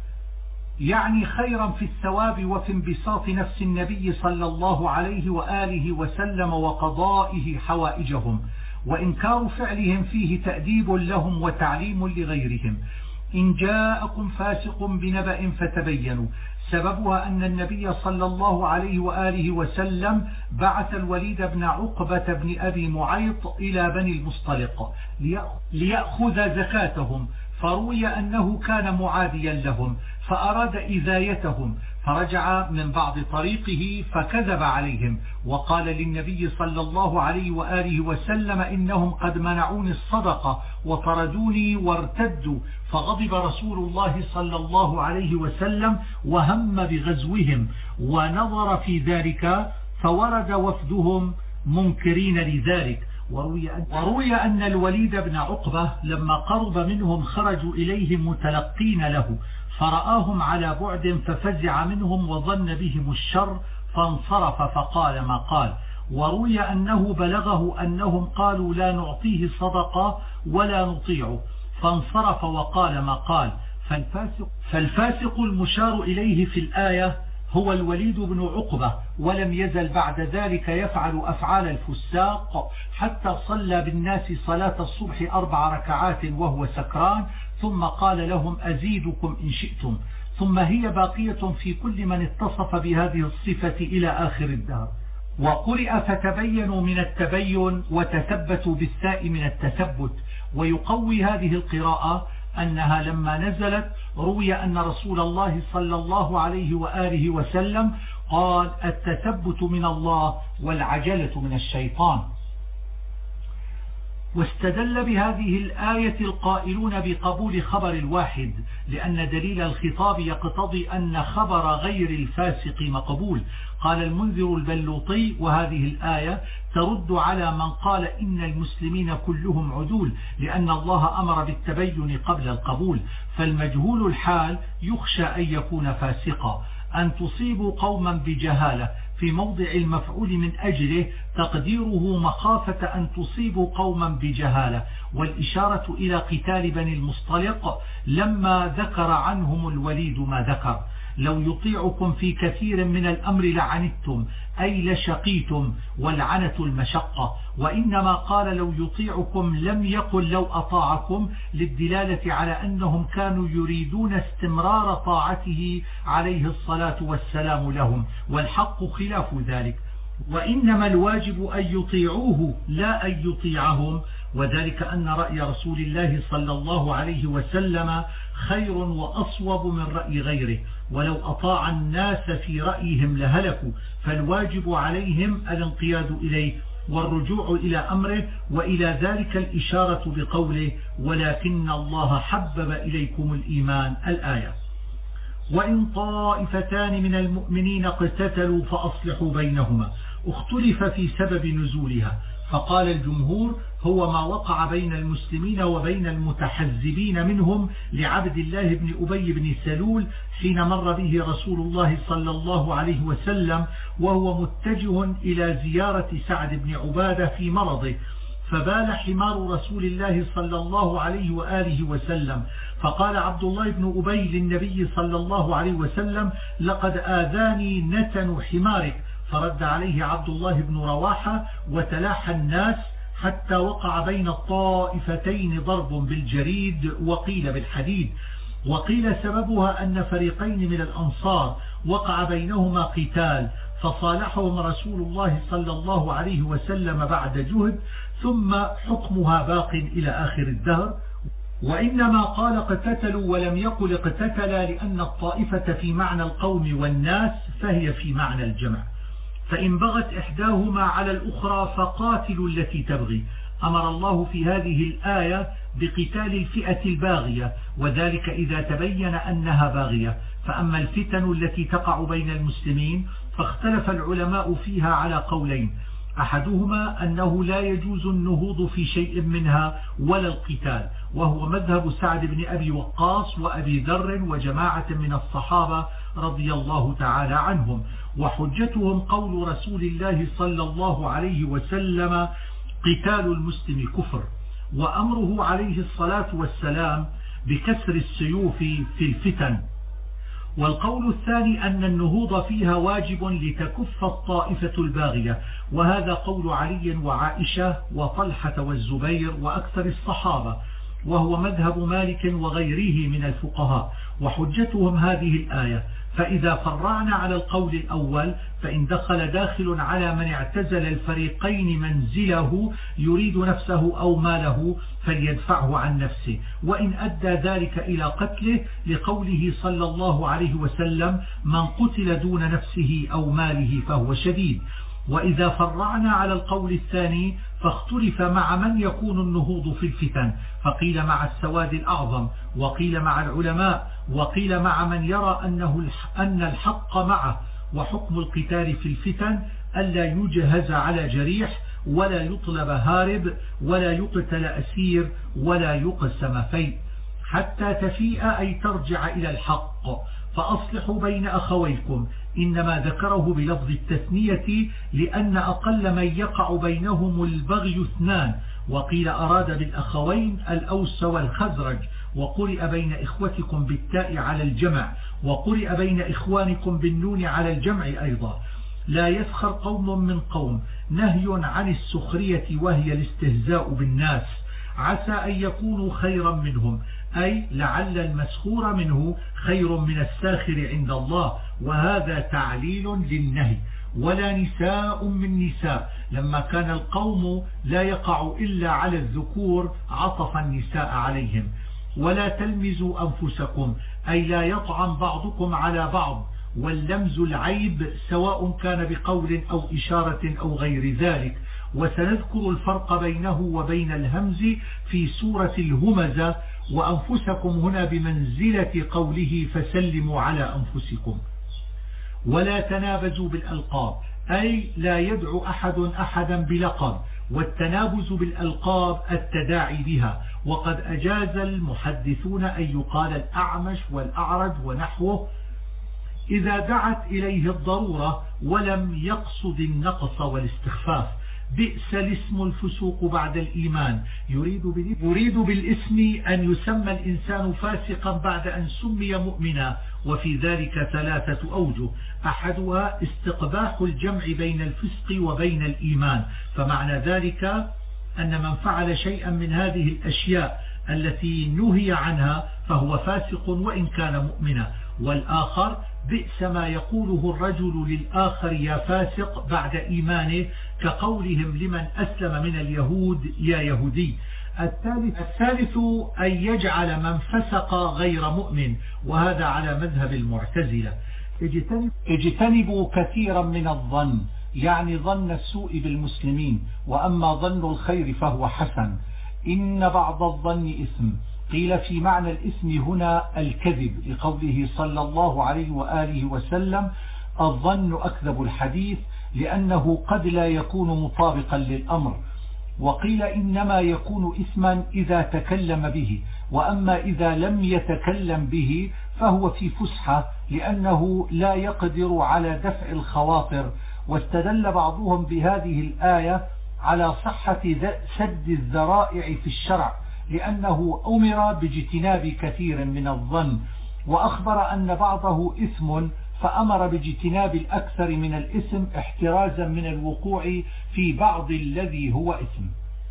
يعني خيرا في الثواب وفي انبساط نفس النبي صلى الله عليه وآله وسلم وقضائه حوائجهم، وإنكار فعلهم فيه تأديب لهم وتعليم لغيرهم. إن جاءكم فاسق بنبأ فتبينوا، سببها أن النبي صلى الله عليه وآله وسلم بعث الوليد بن عقبة بن أبي معيط إلى بني المصطلق ليأخذ زكاتهم، فروي أنه كان معاديا لهم فأراد إذايتهم، فرجع من بعض طريقه فكذب عليهم وقال للنبي صلى الله عليه وآله وسلم: إنهم قد منعوني الصدقة وطردوني وارتدوا. فغضب رسول الله صلى الله عليه وسلم وهم بغزوهم ونظر في ذلك، فورد وفدهم منكرين لذلك. وروي أن الوليد بن عقبة لما قرب منهم خرجوا إليه متلقين له، فرآهم على بعد ففزع منهم وظن بهم الشر فانصرف فقال ما قال. وروي أنه بلغه أنهم قالوا: لا نعطيه صدقة ولا نطيعه، فانصرف وقال ما قال. فالفاسق المشار إليه في الآية هو الوليد بن عقبة، ولم يزل بعد ذلك يفعل أفعال الفساق حتى صلى بالناس صلاة الصبح 4 ركعات وهو سكران، ثم قال لهم: أزيدكم إن شئتم. ثم هي باقية في كل من اتصف بهذه الصفة إلى آخر الدهر. وقرئ فتبينوا من التبين وتثبتوا بالثاء من التثبت. ويقوي هذه القراءة أنها لما نزلت روي أن رسول الله صلى الله عليه وآله وسلم قال: التثبت من الله والعجلة من الشيطان. واستدل بهذه الآية القائلون بقبول خبر الواحد، لأن دليل الخطاب يقتضي أن خبر غير الفاسق مقبول. قال المنذر البلوطي: وهذه الآية ترد على من قال إن المسلمين كلهم عدول، لأن الله أمر بالتبين قبل القبول، فالمجهول الحال يخشى أن يكون فاسقا. أن تصيبوا قوما بجهالة في موضع المفعول من أجله تقديره مخافة أن تصيبوا قوما بجهالة، والإشارة إلى قتال بني المصطلق لما ذكر عنهم الوليد ما ذكر: لو يطيعكم في كثير من الأمر لعنتم، أي لشقيتم، والعنة المشقة. وإنما قال لو يطيعكم لم يقل لو أطاعكم، للدلالة على أنهم كانوا يريدون استمرار طاعته عليه الصلاة والسلام لهم، والحق خلاف ذلك. وإنما الواجب أن يطيعوه لا أن يطيعهم، وذلك أن رأي رسول الله صلى الله عليه وسلم خير وأصوب من رأي غيره، ولو أطاع الناس في رأيهم لهلكوا، فالواجب عليهم الانقياد إليه والرجوع إلى أمره، وإلى ذلك الإشارة بقوله: ولكن الله حبب إليكم الإيمان، الآية. وإن طائفتان من المؤمنين اقتتلوا فأصلحوا بينهما. اختلف في سبب نزولها، فقال الجمهور: هو ما وقع بين المسلمين وبين المتحزبين منهم لعبد الله بن أبي بن سلول حين مر به رسول الله صلى الله عليه وسلم وهو متجه إلى زيارة سعد بن عبادة في مرضه، فبال حمار رسول الله صلى الله عليه وآله وسلم، فقال عبد الله بن أبي للنبي صلى الله عليه وسلم: لقد آذاني نتن حمارك. فرد عليه عبد الله بن رواحة، وتلاحى الناس حتى وقع بين الطائفتين ضرب بالجريد وقيل بالحديد. وقيل سببها أن فريقين من الأنصار وقع بينهما قتال، فصالحهم رسول الله صلى الله عليه وسلم بعد جهد، ثم حكمها باق إلى آخر الدهر. وإنما قال اقتتلوا ولم يقل اقتتلا، لأن الطائفة في معنى القوم والناس، فهي في معنى الجمع. فإن بغت إحداهما على الأخرى فقاتلوا التي تبغي. أمر الله في هذه الآية بقتال الفئة الباغية، وذلك إذا تبين أنها باغية. فأما الفتن التي تقع بين المسلمين فاختلف العلماء فيها على قولين: أحدهما أنه لا يجوز النهوض في شيء منها ولا القتال، وهو مذهب سعد بن أبي وقاص وأبي ذر وجماعة من الصحابة رضي الله تعالى عنهم. وحجتهم قول رسول الله صلى الله عليه وسلم: قتال المسلم كفر، وأمره عليه الصلاة والسلام بكسر السيوف في الفتن. والقول الثاني أن النهوض فيها واجب لتكف الطائفة الباغية، وهذا قول علي وعائشة وطلحة والزبير وأكثر الصحابة، وهو مذهب مالك وغيره من الفقهاء. وحجتهم هذه الآية: فإذا فرعنا على القول الأول فإن دخل داخل على من اعتزل الفريقين منزله يريد نفسه أو ماله فليدفعه عن نفسه، وإن أدى ذلك إلى قتله، لقوله صلى الله عليه وسلم: من قتل دون نفسه أو ماله فهو شديد. وإذا فرعنا على القول الثاني فاختلف مع من يكون النهوض في الفتن، فقيل مع السواد الأعظم، وقيل مع العلماء، وقيل مع من يرى أن الحق معه. وحكم القتال في الفتن ألا يجهز على جريح، ولا يطلب هارب، ولا يقتل أسير، ولا يقسم فيء، حتى تفيء أي ترجع إلى الحق. فأصلحوا بين أخويكم، إنما ذكره بلفظ التثنية لأن أقل من يقع بينهم البغي اثنان. وقيل أراد بالأخوين الأوس والخزرج، وقرئ بين إخوتكم بالتاء على الجمع، وقرئ بين إخوانكم بالنون على الجمع أيضا. لا يسخر قوم من قوم، نهي عن السخرية وهي الاستهزاء بالناس، عسى أن يكونوا خيرا منهم، أي لعل المسخور منه خير من الساخر عند الله، وهذا تعليل للنهي. ولا نساء من نساء، لما كان القوم لا يقع إلا على الذكور عطف النساء عليهم. ولا تلمزوا أنفسكم، أي لا يطعن بعضكم على بعض، واللمز العيب سواء كان بقول أو إشارة أو غير ذلك. وسنذكر الفرق بينه وبين الهمز في سورة الهمزة. وأنفسكم هنا بمنزلة قوله فسلموا على أنفسكم. ولا تنابزوا بالألقاب، أي لا يدعو أحد أحدا بلقب، والتنابز بالألقاب التداعي بها. وقد أجاز المحدثون أن يقال الأعمش والأعرج ونحوه إذا دعت إليه الضرورة ولم يقصد النقص والاستخفاف. بئس الاسم الفسوق بعد الإيمان، يريد بالاسم أن يسمى الإنسان فاسقا بعد أن سمي مؤمنا، وفي ذلك ثلاثة أوجه: أحدها استقباح الجمع بين الفسق وبين الإيمان، فمعنى ذلك أن من فعل شيئا من هذه الأشياء التي نهي عنها فهو فاسق وإن كان مؤمنا. والآخر بئس ما يقوله الرجل للآخر يا فاسق بعد إيمانه، كقولهم لمن أسلم من اليهود يا يهودي. الثالث أن يجعل من فسق غير مؤمن، وهذا على مذهب المعتزلة. اجتنبوا كثيرا من الظن، يعني ظن السوء بالمسلمين، وأما ظن الخير فهو حسن. إن بعض الظن إثم، قيل في معنى الإثم هنا الكذب، لقوله صلى الله عليه وآله وسلم: الظن أكذب الحديث، لأنه قد لا يكون مطابقا للأمر. وقيل إنما يكون إثما إذا تكلم به، وأما إذا لم يتكلم به فهو في فسحة، لأنه لا يقدر على دفع الخواطر. واستدل بعضهم بهذه الآية على صحة سد الذرائع في الشرع، لأنه أمر باجتناب كثير من الظن، وأخبر أن بعضه إثم فأمر باجتناب الأكثر من الإثم احترازا من الوقوع في بعض الذي هو إثم.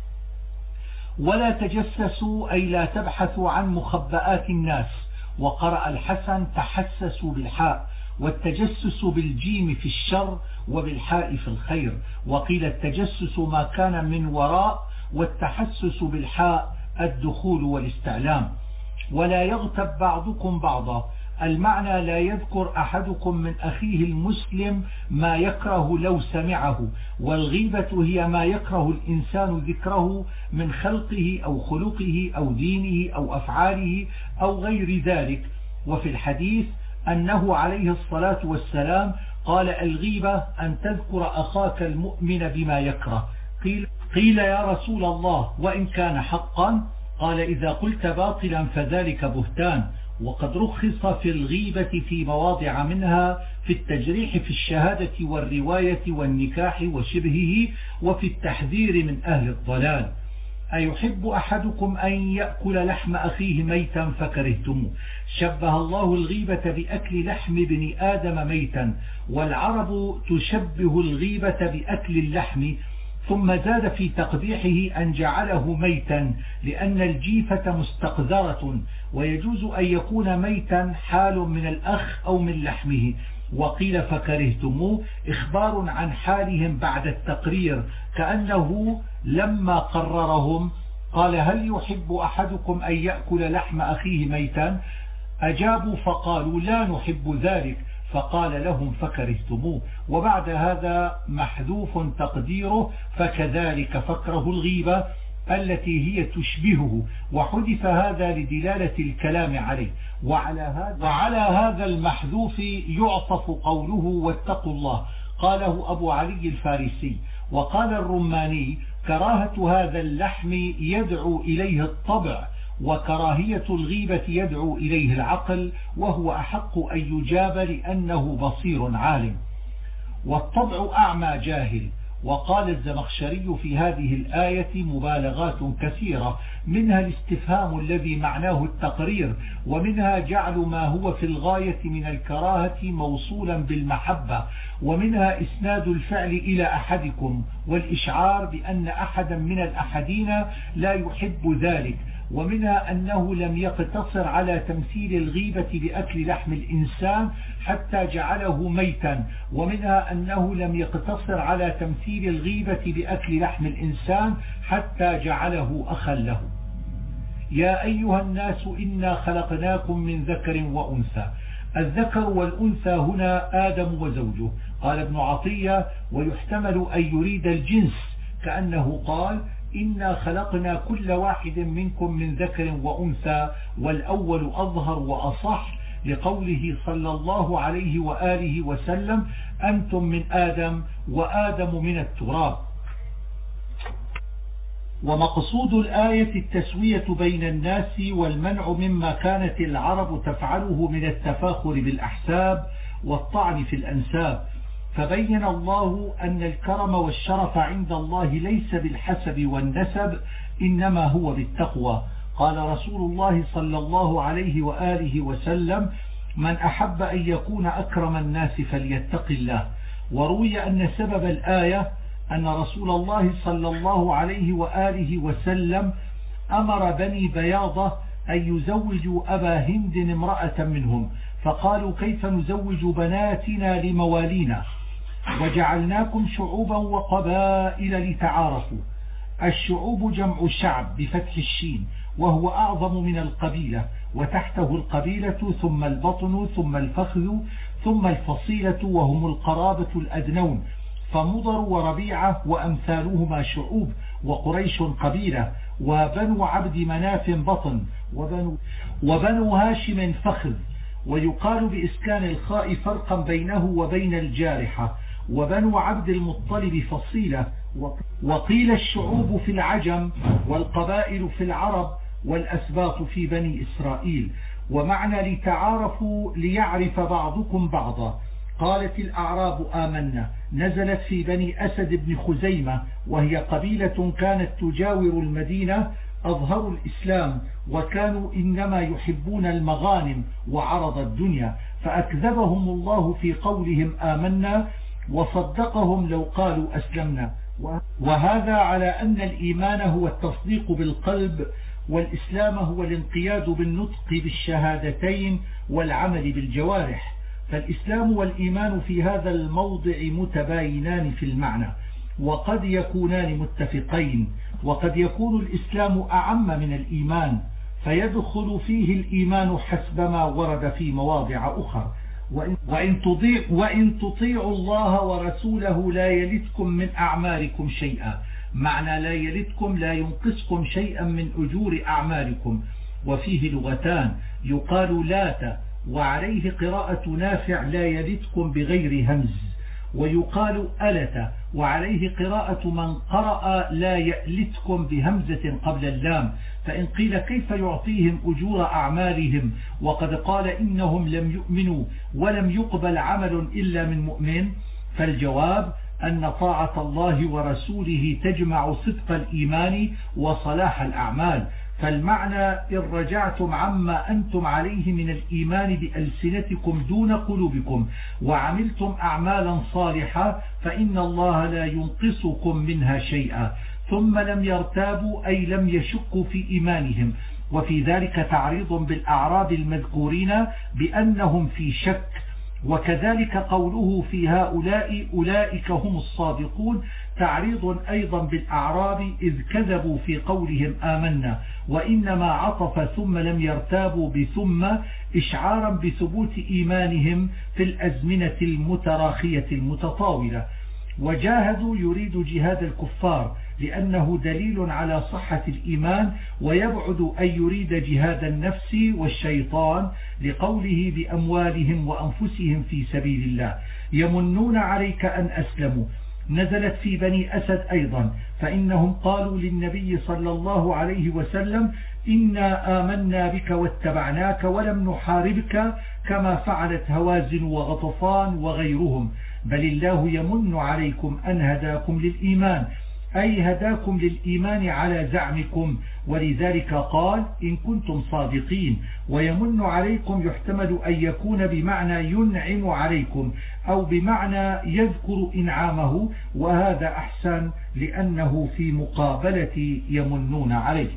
ولا تجسسوا، أي لا تبحثوا عن مخبئات الناس. وقرأ الحسن تحسسوا بالحاء، والتجسس بالجيم في الشر وبالحاء في الخير. وقيل التجسس ما كان من وراء، والتحسس بالحاء الدخول والاستعلام. ولا يغتب بعضكم بعضا، المعنى لا يذكر أحدكم من أخيه المسلم ما يكره لو سمعه، والغيبة هي ما يكره الإنسان ذكره من خلقه أو خلقه أو دينه أو أفعاله أو غير ذلك. وفي الحديث أنه عليه الصلاة والسلام قال: الغيبة أن تذكر أخاك المؤمن بما يكره. قيل يا رسول الله وإن كان حقا؟ قال: إذا قلت باطلا فذلك بهتان. وقد رخص في الغيبة في مواضع منها في التجريح في الشهادة والرواية والنكاح وشبهه، وفي التحذير من أهل الضلال. أيحب أحدكم أن يأكل لحم أخيه ميتا فكرهتموه. شبه الله الغيبة بأكل لحم ابن آدم ميتا، والعرب تشبه الغيبة بأكل اللحم. ثم زاد في تقبيحه أن جعله ميتا، لأن الجيفة مستقذرة، ويجوز أن يكون ميتا حال من الأخ أو من لحمه. وقيل فكرهتموه إخبار عن حالهم بعد التقرير، كأنه لما قررهم قال: هل يحب أحدكم أن يأكل لحم أخيه ميتا؟ أجابوا فقالوا: لا نحب ذلك. فقال لهم: فكرهتموه. وبعد هذا محذوف تقديره: فكذلك فكره الغيبة التي هي تشبهه، وحذف هذا لدلالة الكلام عليه. وعلى هذا المحذوف يعطف قوله: واتقوا الله. قاله أبو علي الفارسي. وقال الرماني: كراهة هذا اللحم يدعو إليه الطبع، وكراهية الغيبة يدعو إليه العقل، وهو أحق أن يجاب لأنه بصير عالم. والطبع أعمى جاهل. وقال الزمخشري في هذه الآية مبالغات كثيرة، منها الاستفهام الذي معناه التقرير، ومنها جعل ما هو في الغاية من الكراهة موصولا بالمحبة، ومنها إسناد الفعل إلى أحدكم والإشعار بأن أحدا من الأحدين لا يحب ذلك، ومنها أنه لم يقتصر على تمثيل الغيبة بأكل لحم الإنسان حتى جعله ميتا، ومنها أنه لم يقتصر على تمثيل الغيبة بأكل لحم الإنسان حتى جعله أخا له. يا أيها الناس إنا خلقناكم من ذكر وأنثى. الذكر والأنثى هنا آدم وزوجه. قال ابن عطية: ويحتمل أن يريد الجنس، كأنه قال: إنا خلقنا كل واحد منكم من ذكر وأنثى، والأول أظهر وأصح، لقوله صلى الله عليه وآله وسلم: أنتم من آدم وآدم من التراب. ومقصود الآية التسوية بين الناس والمنع مما كانت العرب تفعله من التفاخر بالأحساب والطعن في الأنساب. فبين الله أن الكرم والشرف عند الله ليس بالحسب والنسب، إنما هو بالتقوى. قال رسول الله صلى الله عليه وآله وسلم: من أحب أن يكون أكرم الناس فليتق الله. وروي أن سبب الآية أن رسول الله صلى الله عليه وآله وسلم أمر بني بياضة أن يزوجوا أبا هند امرأة منهم، فقالوا: كيف نزوج بناتنا لموالينا؟ وجعلناكم شعوبا وقبائل لتعارفوا. الشعوب جمع شعب بفتح الشين، وهو أعظم من القبيلة، وتحته القبيلة ثم البطن ثم الفخذ ثم الفصيلة، وهم القرابة الأدنون، فمضر وربيعة وأمثالهما شعوب، وقريش قبيلة، وبنو عبد مناف بطن، وبنو هاشم فخذ. ويقال بإسكان الخاء فرقا بينه وبين الجارحة. وبنو عبد المطلب فصيلة. وقيل الشعوب في العجم، والقبائل في العرب، والأسباط في بني إسرائيل. ومعنى لتعارفوا ليعرف بعضكم بعضا. قالت الأعراب آمنا، نزلت في بني أسد بن خزيمة، وهي قبيلة كانت تجاور المدينة، أظهروا الإسلام، وكانوا إنما يحبون المغانم وعرض الدنيا، فأكذبهم الله في قولهم آمنا، وصدقهم لو قالوا أسلمنا. وهذا على أن الإيمان هو التصديق بالقلب، والإسلام هو الانقياد بالنطق بالشهادتين والعمل بالجوارح. فالإسلام والإيمان في هذا الموضع متباينان في المعنى، وقد يكونان متفقين، وقد يكون الإسلام أعم من الإيمان، فيدخل فيه الإيمان حسب ما ورد في مواضع أخرى. وإن تطيعوا الله ورسوله لا يلدكم من أعمالكم شيئا، معنى لا يلدكم لا ينقصكم شيئا من أجور أعمالكم. وفيه لغتان، يقال لات وعليه قراءة نافع لا يلدكم بغير همز، ويقال ألت وعليه قراءة من قرأ لا يألتكم بهمزة قبل اللام. فإن قيل كيف يعطيهم أجور أعمالهم وقد قال إنهم لم يؤمنوا ولم يقبل عمل إلا من مؤمن، فالجواب أن طاعة الله ورسوله تجمع صدق الإيمان وصلاح الأعمال. فالمعنى إن رجعتم عما أنتم عليه من الإيمان بألسنتكم دون قلوبكم وعملتم أعمالا صالحة فإن الله لا ينقصكم منها شيئا. ثم لم يرتابوا أي لم يشكوا في إيمانهم، وفي ذلك تعريض بالأعراب المذكورين بأنهم في شك. وكذلك قوله في هؤلاء أولئك هم الصادقون تعريض أيضا بالأعراب إذ كذبوا في قولهم آمنا، وإنما عطف ثم لم يرتابوا بثم إشعارا بثبوت إيمانهم في الأزمنة المتراخية المتطاولة. وجاهدوا يريد جهاد الكفار لأنه دليل على صحة الإيمان، ويبعد أن يريد جهاد النفس والشيطان لقوله بأموالهم وأنفسهم في سبيل الله. يمنون عليك أن أسلموا نزلت في بني أسد أيضا، فإنهم قالوا للنبي صلى الله عليه وسلم إنا آمنا بك واتبعناك ولم نحاربك كما فعلت هوازن وغطفان وغيرهم، بل الله يمن عليكم أن هداكم للإيمان، أي هداكم للإيمان على زعمكم، ولذلك قال إن كنتم صادقين. ويمن عليكم يحتمل أن يكون بمعنى ينعم عليكم أو بمعنى يذكر إنعامه، وهذا أحسن لأنه في مقابلة يمنون عليك.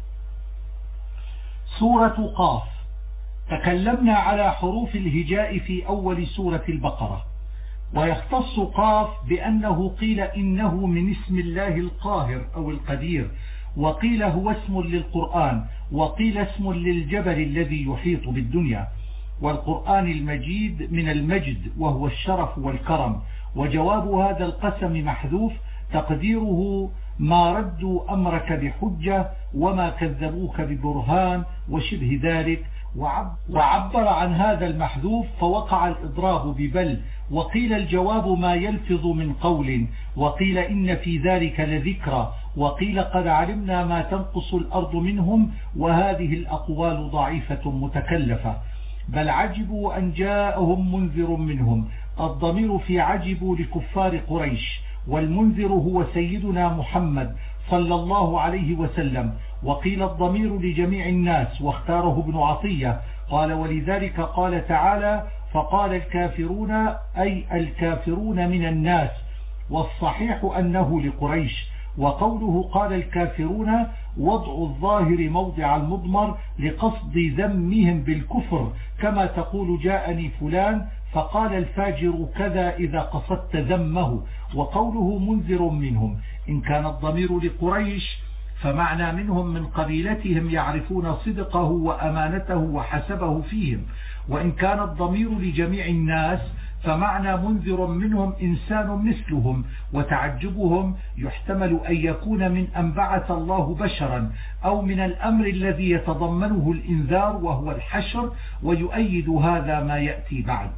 سورة قاف. تكلمنا على حروف الهجاء في أول سورة البقرة، ويختص قاف بأنه قيل إنه من اسم الله القاهر أو القدير، وقيل هو اسم للقرآن، وقيل اسم للجبل الذي يحيط بالدنيا. والقرآن المجيد من المجد وهو الشرف والكرم. وجواب هذا القسم محذوف تقديره ما ردوا أمرك بحجة وما كذبوك ببرهان وشبه ذلك. وعبر عن هذا المحذوف فوقع الإضراب ببل. وقيل الجواب ما يلفظ من قول، وقيل إن في ذلك لذكرى، وقيل قد علمنا ما تنقص الأرض منهم، وهذه الأقوال ضعيفة متكلفة. بل عجبوا أن جاءهم منذر منهم. الضمير في عجبوا لكفار قريش، والمنذر هو سيدنا محمد صلى الله عليه وسلم. وقيل الضمير لجميع الناس، واختاره ابن عطية قال ولذلك قال تعالى فقال الكافرون أي الكافرون من الناس، والصحيح أنه لقريش. وقوله قال الكافرون وضع الظاهر موضع المضمر لقصد ذمهم بالكفر، كما تقول جاءني فلان فقال الفاجر كذا إذا قصدت ذمه. وقوله منذر منهم إن كان الضمير لقريش فمعنى منهم من قبيلتهم يعرفون صدقه وأمانته وحسبه فيهم، وإن كان الضمير لجميع الناس فمعنى منذر منهم إنسان مثلهم. وتعجبهم يحتمل أن يكون من أن بعث الله بشرا، أو من الأمر الذي يتضمنه الإنذار وهو الحشر، ويؤيد هذا ما يأتي بعد.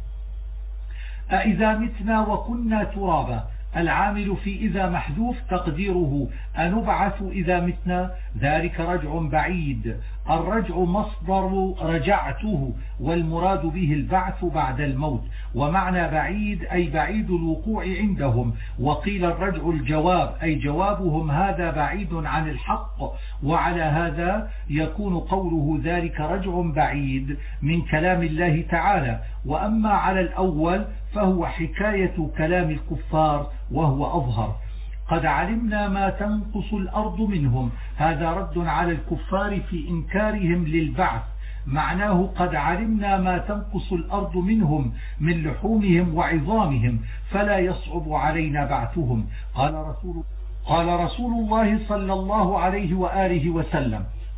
أإذا متنا وكنا ترابا. العامل في إذا محذوف تقديره أنبعث إذا متنا، ذلك رجع بعيد. الرجع مصدر رجعته، والمراد به البعث بعد الموت، ومعنى بعيد أي بعيد الوقوع عندهم. وقيل الرجع الجواب أي جوابهم هذا بعيد عن الحق. وعلى هذا يكون قوله ذلك رجع بعيد من كلام الله تعالى. وأما على الأول فهو حكاية كلام الكفار وهو أظهر. قد علمنا ما تنقص الأرض منهم، هذا رد على الكفار في إنكارهم للبعث. معناه قد علمنا ما تنقص الأرض منهم من لحومهم وعظامهم، فلا يصعب علينا بعثهم. قال رسول الله صلى الله عليه وآله وسلم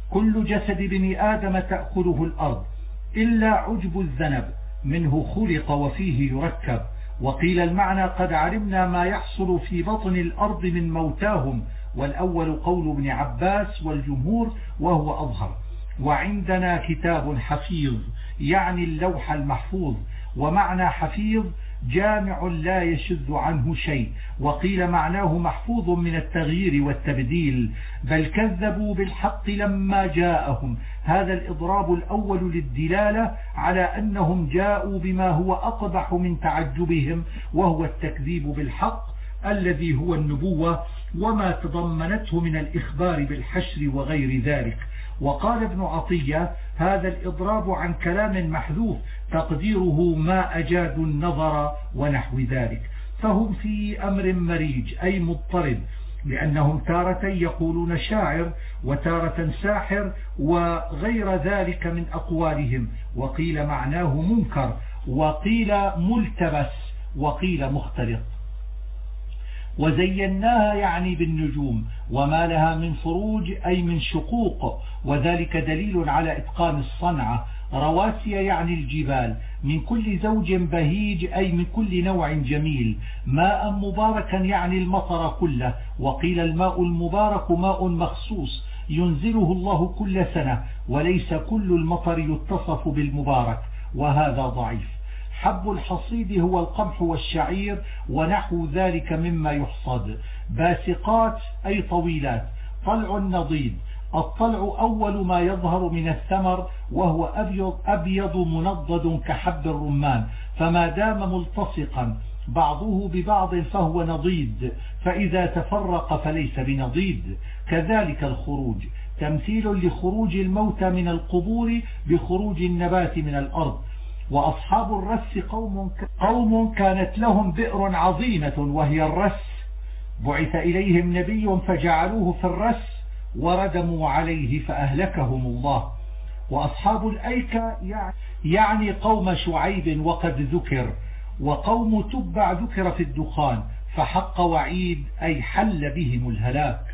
كل جسد بن آدم تأكله الأرض إلا عجب الذنب منه خلق وفيه يركب. وقيل المعنى قد علمنا ما يحصل في بطن الأرض من موتاهم، والأول قول ابن عباس والجمهور وهو أظهر. وعندنا كتاب حفيظ يعني اللوح المحفوظ، ومعنى حفيظ جامع لا يشذ عنه شيء. وقيل معناه محفوظ من التغيير والتبديل، بل كذبوا بالحق لما جاءهم. هذا الإضراب الأول للدلالة على أنهم جاءوا بما هو أقبح من تعجبهم، وهو التكذيب بالحق الذي هو النبوة وما تضمنته من الإخبار بالحشر وغير ذلك. وقال ابن عطية هذا الإضراب عن كلام محذوف تقديره ما أجاد النظر ونحو ذلك. فهم في أمر مريج أي مضطرب، لأنهم تارة يقولون شاعر وتارة ساحر وغير ذلك من أقوالهم. وقيل معناه منكر، وقيل ملتبس، وقيل مختلط. وزيناها يعني بالنجوم وما لها من فروج أي من شقوق، وذلك دليل على إتقان الصنعة. رواسي يعني الجبال، من كل زوج بهيج أي من كل نوع جميل. ماء مباركا يعني المطر كله. وقيل الماء المبارك ماء مخصوص ينزله الله كل سنة، وليس كل المطر يتصف بالمبارك، وهذا ضعيف. حب الحصيد هو القمح والشعير ونحو ذلك مما يحصد. باسقات أي طويلات. طلع نضيد، الطلع أول ما يظهر من الثمر، وهو أبيض منضد كحب الرمان، فما دام ملتصقا بعضه ببعض فهو نضيد، فإذا تفرق فليس بنضيد. كذلك الخروج تمثيل لخروج الموتى من القبور بخروج النبات من الأرض. وأصحاب الرس قوم كانت لهم بئر عظيمة وهي الرس، بعث إليهم نبي فجعلوه في الرس وردموا عليه فأهلكهم الله. وأصحاب الأيكة يعني قوم شعيب وقد ذكر. وقوم تبع ذكر في الدخان، فحق وعيد أي حل بهم الهلاك.